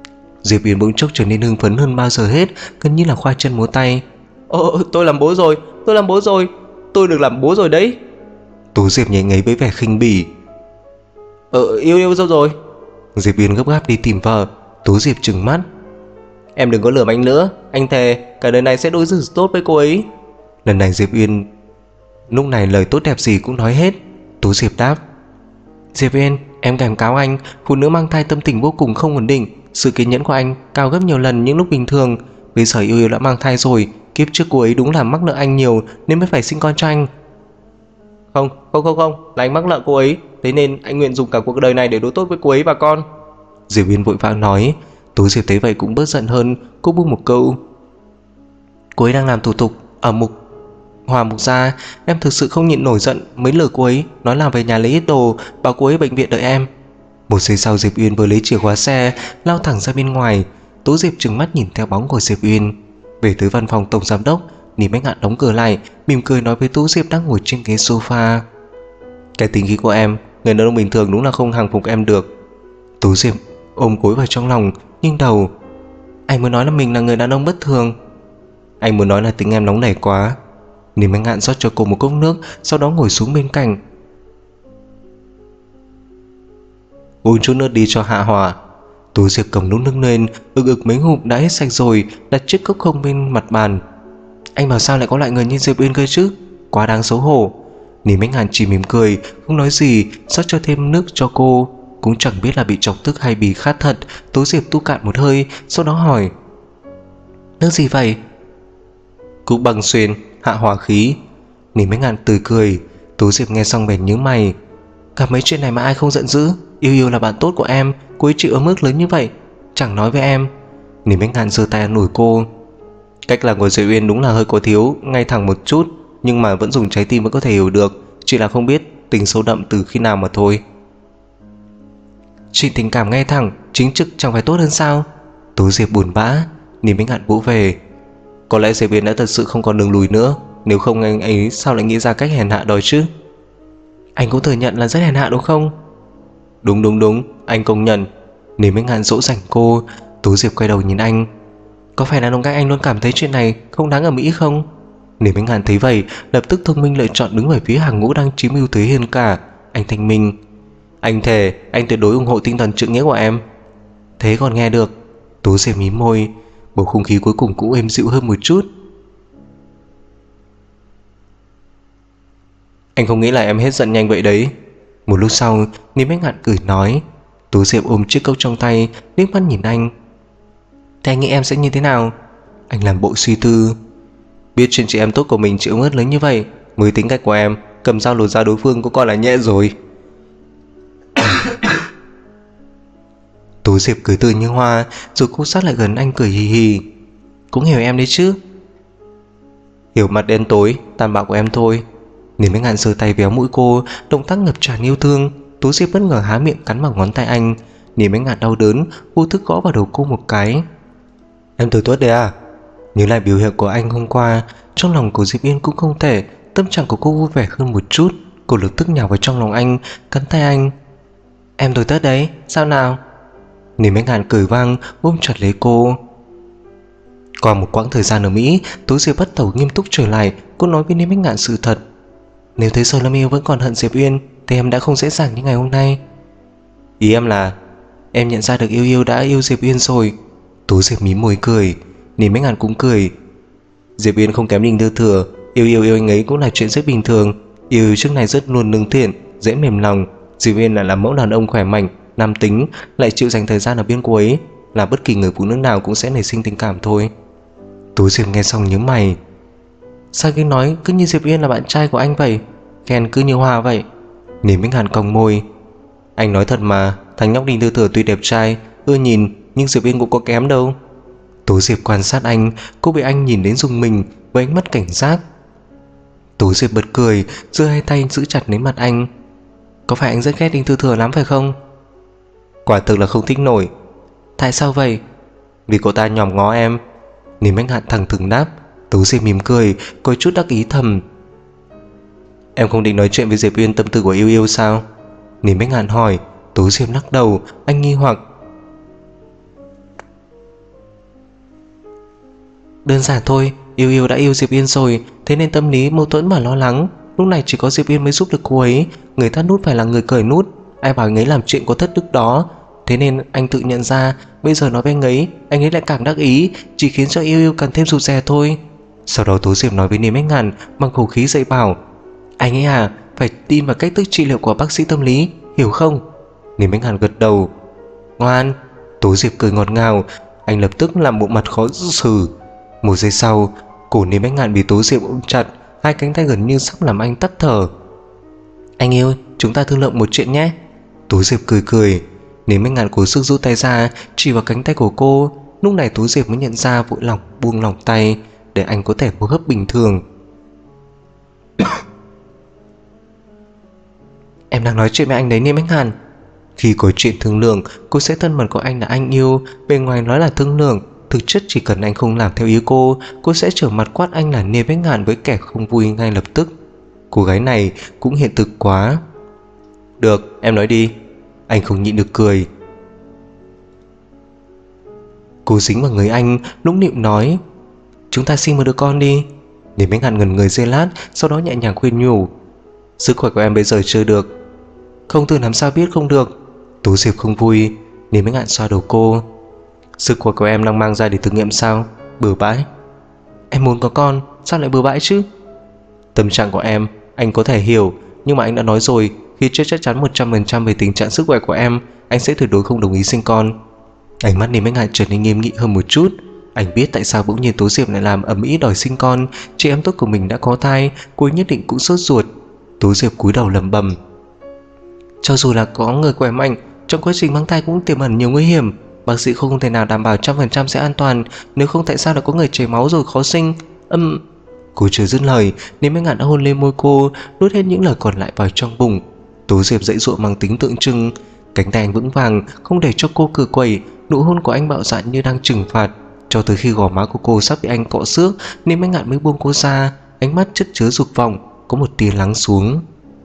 Diệp Uyên bỗng chốc trở nên hưng phấn hơn bao giờ hết, gần như là khoa chân múa tay. Tôi làm bố rồi, tôi được làm bố rồi đấy. Tú Diệp nhảy ngấy với vẻ khinh bỉ. Yêu đâu rồi? Diệp Uyên gấp gáp đi tìm vợ. Tú Diệp trừng mắt. Em đừng có lườm anh nữa, anh thề cả đời này sẽ đối xử tốt với cô ấy. Lần này Diệp Uyên lúc này lời tốt đẹp gì cũng nói hết. Tú Diệp đáp. Diệp Uyên, em cảnh cáo anh, phụ nữ mang thai tâm tình vô cùng không ổn định, sự kiên nhẫn của anh cao gấp nhiều lần những lúc bình thường. Bây giờ Yêu Yêu đã mang thai rồi, kiếp trước cô ấy đúng là mắc nợ anh nhiều nên mới phải sinh con cho anh. Không, là anh mắc nợ cô ấy, thế nên anh nguyện dùng cả cuộc đời này để đối tốt với cô ấy và con. Diệp Uyên vội vàng nói. Tú Diệp thấy vậy cũng bớt giận hơn, cô buông một câu. Cô ấy đang làm thủ tục ở Hòa Mục gia, em thực sự không nhịn nổi giận mới lừa cô ấy, nói là về nhà lấy ít đồ, bảo cô ấy bệnh viện đợi em. Một giây sau Diệp Uyên vừa lấy chìa khóa xe, lao thẳng ra bên ngoài. Tú Diệp trừng mắt nhìn theo bóng của Diệp Uyên. Về tới văn phòng tổng giám đốc, Nỉ Bách Ngạn đóng cửa lại, mỉm cười nói với Tú Diệp đang ngồi trên ghế sofa. Cái tính khí của em, người đàn ông bình thường đúng là không hàng phục em được. Tú Diệp ôm gối vào trong lòng, nghiêng đầu. Anh muốn nói là mình là người đàn ông bất thường. Anh muốn nói là tính em nóng nảy quá. Nỉ Bách Ngạn rót cho cô một cốc nước, sau đó ngồi xuống bên cạnh. Uống chút nước đi cho hạ hỏa. Tú Diệp cầm nút nước lên, ực mấy ngụm đã hết sạch rồi, đặt chiếc cốc không bên mặt bàn. Anh bảo sao lại có loại người như Diệp Uyên cơ chứ, quá đáng xấu hổ. Nỉ Bách Ngạn chỉ mỉm cười, không nói gì, rót cho thêm nước cho cô. Cũng chẳng biết là bị chọc tức hay bị khát thật. Tú Diệp tu cạn một hơi, sau đó hỏi. Nước gì vậy? Cúc Băng Xuyên, hạ hỏa khí. Nỉ Bách Ngạn tươi cười. Tú Diệp nghe xong bèn nhíu mày. Cả mấy chuyện này mà ai không giận dữ. Yêu Yêu là bạn tốt của em, cô ấy chịu ở mức lớn như vậy chẳng nói với em. Nỉ Bách Ngạn giơ tay ăn ủi cô. Cách làm của Diệp Uyên đúng là hơi có thiếu, ngay thẳng một chút, nhưng mà vẫn dùng trái tim vẫn có thể hiểu được, chỉ là không biết tình sâu đậm từ khi nào mà thôi. Chuyện tình cảm ngay thẳng, chính trực chẳng phải tốt hơn sao? Tú Diệp buồn bã. Nỉ Bách Ngạn vỗ về. Có lẽ Diệp Uyên đã thật sự không còn đường lùi nữa, nếu không anh ấy sao lại nghĩ ra cách hèn hạ đó chứ? Anh cũng thừa nhận là rất hèn hạ đúng không? Đúng, anh công nhận. Nỉ Bách Ngạn dỗ dành cô. Tú Diệp quay đầu nhìn anh. Có phải là đồng cách anh luôn cảm thấy chuyện này không đáng ở Mỹ không? Nỉ Bách Ngạn thấy vậy, lập tức thông minh lựa chọn đứng về phía hàng ngũ đang chiếm ưu thế hơn cả. Anh thanh minh. Anh thề, anh tuyệt đối ủng hộ tinh thần trượng nghĩa của em. Thế còn nghe được. Tú Diệp mím môi. Bầu không khí cuối cùng cũng êm dịu hơn một chút. Anh không nghĩ là em hết giận nhanh vậy đấy. Một lúc sau, Nỉ Bách Ngạn cười nói. Tú Diệp ôm chiếc cốc trong tay, liếc mắt nhìn anh. Thế anh nghĩ em sẽ như thế nào? Anh làm bộ suy tư. Biết chuyện chị em tốt của mình chịu ớt lớn như vậy, mới tính cách của em, cầm dao lột da đối phương cũng coi là nhẹ rồi. Tú Diệp cười tươi như hoa, rồi cô sát lại gần anh cười hì hì. Cũng hiểu em đấy chứ. Hiểu mặt đen tối, tàn bạo của em thôi. Nỉ Bách Ngạn giơ tay véo mũi cô, động tác ngập tràn yêu thương. Tú Diệp bất ngờ há miệng cắn vào ngón tay anh. Nỉ Bách Ngạn đau đớn, vô thức gõ vào đầu cô một cái. Em từ tuốt đấy à? Nhớ lại biểu hiện của anh hôm qua, trong lòng của Diệp Yên cũng không thể. Tâm trạng của cô vui vẻ hơn một chút. Cô lập tức nhào vào trong lòng anh, cắn tay anh. Em tuổi Tết đấy, sao nào? Nỉ Bách Ngạn cười vang, ôm chặt lấy cô. Qua một quãng thời gian ở Mỹ, Tú Diệp bắt đầu nghiêm túc trở lại. Cô nói với Nỉ Bách Ngạn sự thật. Nếu tới giờ Lâm Yêu vẫn còn hận Diệp Uyên thì em đã không dễ dàng như ngày hôm nay. Ý em là em nhận ra được Yêu Yêu đã yêu Diệp Uyên rồi. Tú Diệp mím môi cười. Nỉ Bách Ngạn cũng cười. Diệp Uyên không kém Ninh Tư Thừa, yêu anh ấy cũng là chuyện rất bình thường. Yêu trước này rất luôn lương thiện, dễ mềm lòng. Diệp Uyên là mẫu đàn ông khỏe mạnh, nam tính, lại chịu dành thời gian ở bên cô ấy, là bất kỳ người phụ nữ nào cũng sẽ nảy sinh tình cảm thôi. Tú Diệp nghe xong nhớ mày. Sao cứ nói cứ như Diệp Uyên là bạn trai của anh vậy, khen cứ như hoa vậy. Nỉ Bách Ngạn cong môi. Anh nói thật mà, thằng nhóc Ninh Tư Thừa tuy đẹp trai, ưa nhìn, nhưng Diệp Uyên cũng có kém đâu. Tú Diệp quan sát anh, cô bị anh nhìn đến rùng mình với ánh mắt cảnh giác. Tú Diệp bật cười, giơ hai tay giữ chặt lấy mặt anh. Có phải anh rất ghét Ninh Tư Thừa lắm phải không? Quả thực là không thích nổi. Tại sao vậy? Vì cô ta nhòm ngó em. Nỉ Bách Ngạn thẳng thừng đáp. Tú Diệp mỉm cười, có chút đắc ý thầm. Em không định nói chuyện với Diệp Uyên tâm tư của Yêu Yêu sao? Nỉ Bách Ngạn hỏi. Tú Diệp lắc đầu, anh nghi hoặc. Đơn giản thôi, Yêu Yêu đã yêu Diệp Uyên rồi, thế nên tâm lý mâu thuẫn và lo lắng. Lúc này chỉ có Diệp Uyên mới giúp được cô ấy. Người thắt nút phải là người cởi nút. Ai bảo anh ấy làm chuyện có thất đức đó. Thế nên anh tự nhận ra. Bây giờ nói với anh ấy lại càng đắc ý, chỉ khiến cho Yêu Yêu càng thêm rụt rè thôi. Sau đó Tố Diệp nói với Niêm Bách Ngạn bằng khẩu khí dạy bảo: Anh ấy à, phải tin vào cách thức trị liệu của bác sĩ tâm lý, hiểu không? Niêm Bách Ngạn gật đầu. Ngoan. Tố Diệp cười ngọt ngào. Anh lập tức làm bộ mặt khó xử. Một giây sau, cổ Niêm Bách Ngạn bị Tố Diệp ôm chặt, hai cánh tay gần như sắp làm anh tắt thở. Anh yêu, chúng ta thương lượng một chuyện nhé. Tố Diệp cười cười. Niêm Bách Ngạn cố sức rút tay ra, chỉ vào cánh tay của cô. Lúc này Tố Diệp mới nhận ra, vội lòng buông lỏng tay để anh có thể hô hấp bình thường. Em đang nói chuyện với anh đấy Niêm Bách Ngạn. Khi có chuyện thương lượng, cô sẽ thân mật gọi anh là anh yêu. Bên ngoài nói là thương lượng, thực chất chỉ cần anh không làm theo ý cô sẽ trở mặt quát anh là Niêm Bách Ngạn với kẻ không vui ngay lập tức. Cô gái này cũng hiện thực quá. Được, em nói đi. Anh không nhịn được cười. Cô dính vào người anh, nũng nịu nói: Chúng ta sinh một đứa con đi. Niêm Bách Ngạn ngẩn người giây lát, sau đó nhẹ nhàng khuyên nhủ: Sức khỏe của em bây giờ chưa được. Không từ làm sao biết không được. Tố Diệp không vui. Niêm Bách Ngạn xoa đầu cô: Sức khỏe của em đang mang ra để thử nghiệm sao? Bừa bãi. Em muốn có con, sao lại bừa bãi chứ? Tâm trạng của em, anh có thể hiểu. Nhưng mà anh đã nói rồi, khi chưa chắc chắn 100% về tình trạng sức khỏe của em, anh sẽ tuyệt đối không đồng ý sinh con. Ánh mắt Niêm Bách Ngạn trở nên nghiêm nghị hơn một chút. Anh biết tại sao bỗng nhiên Tố Diệp lại làm ầm ĩ đòi sinh con. Chị em tốt của mình đã có thai, cô ấy nhất định cũng sốt ruột. Tố Diệp cúi đầu lẩm bẩm: Cho dù là có người khỏe mạnh, trong quá trình mang thai cũng tiềm ẩn nhiều nguy hiểm. Bác sĩ không thể nào đảm bảo 100% sẽ an toàn. Nếu không tại sao lại có người chảy máu rồi khó sinh. Cô chưa dứt lời, Niêm Bách Ngạn đã hôn lên môi cô, nuốt hết những lời còn lại vào trong bụng. Tố Diệp dãy dụa mang tính tượng trưng. Cánh tay anh vững vàng, không để cho cô cử quẩy. Nụ hôn của anh bạo dạn như đang trừng phạt. Cho tới khi gò má của cô sắp bị anh cọ xước, Niêm Bách Ngạn mới buông cô ra. Ánh mắt chất chứa dục vọng, có một tia lắng xuống.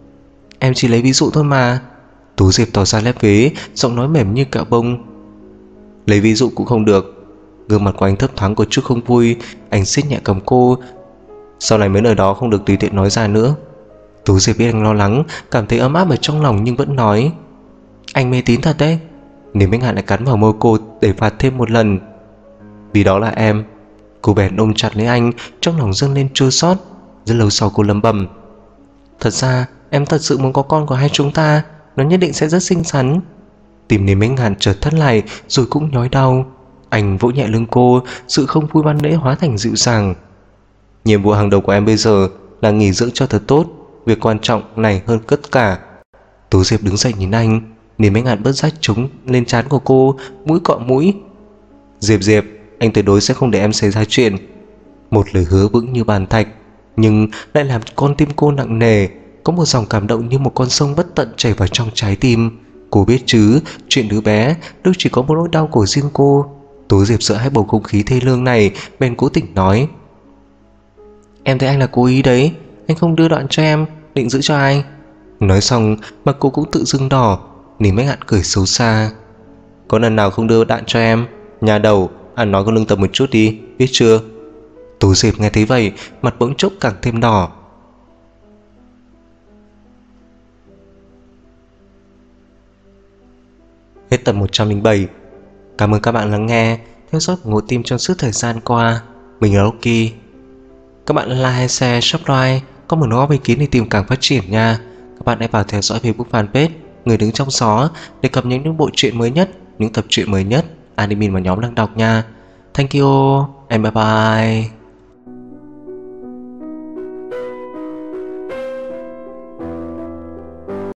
Em chỉ lấy ví dụ thôi mà. Tố Diệp tỏ ra lép vế, giọng nói mềm như kẹo bông. Lấy ví dụ cũng không được. Gương mặt của anh thấp thoáng có chút không vui. Anh siết nhẹ cầm cô. Sau này mấy lời đó không được tùy tiện nói ra nữa. Tố Diệp biết anh lo lắng, cảm thấy ấm áp ở trong lòng nhưng vẫn nói: Anh mê tín thật đấy. Niêm Bách Ngạn lại cắn vào môi cô để phạt thêm một lần. Vì đó là em. Cô bèn ôm chặt lấy anh, trong lòng dâng lên chua xót. Rất lâu sau cô lẩm bẩm: Thật ra em thật sự muốn có con của hai chúng ta. Nó nhất định sẽ rất xinh xắn. Tim Niêm Bách Ngạn chợt thắt lại rồi cũng nhói đau. Anh vỗ nhẹ lưng cô, sự không vui ban nãy hóa thành dịu dàng. Nhiệm vụ hàng đầu của em bây giờ là nghỉ dưỡng cho thật tốt. Việc quan trọng này hơn tất cả. Tố Diệp đứng dậy nhìn anh. Niêm Bách Ngạn bất giác trúng lên trán của cô, mũi cọ mũi. Diệp, anh tuyệt đối sẽ không để em xảy ra chuyện. Một lời hứa vững như bàn thạch, nhưng lại làm con tim cô nặng nề. Có một dòng cảm động như một con sông bất tận chảy vào trong trái tim. Cô biết chứ, chuyện đứa bé đâu chỉ có một nỗi đau của riêng cô. Tố Diệp sợ hãi bầu không khí thê lương này, bèn cố tình nói: Em thấy anh là cố ý đấy. Anh không đưa đoạn cho em, định giữ cho ai? Nói xong mặt cô cũng tự dưng đỏ. Niêm Bách Ngạn cười xấu xa: Có lần nào không đưa đạn cho em? Nhà đầu, anh nói có lương tâm một chút đi, biết chưa? Tố Diệp nghe thấy vậy, mặt bỗng chốc càng thêm đỏ. Hết tập 107. Cảm ơn các bạn lắng nghe, theo dõi Ngộ Tim trong suốt thời gian qua. Mình là Rocky. Các bạn like, share, subscribe, có một góp ý kiến để tìm càng phát triển nha. Các bạn hãy vào theo dõi Facebook fanpage Người Đứng Trong Gió để cập nhật những bộ truyện mới nhất, những tập truyện mới nhất, admin và nhóm đang đọc nha. Thank you and bye bye.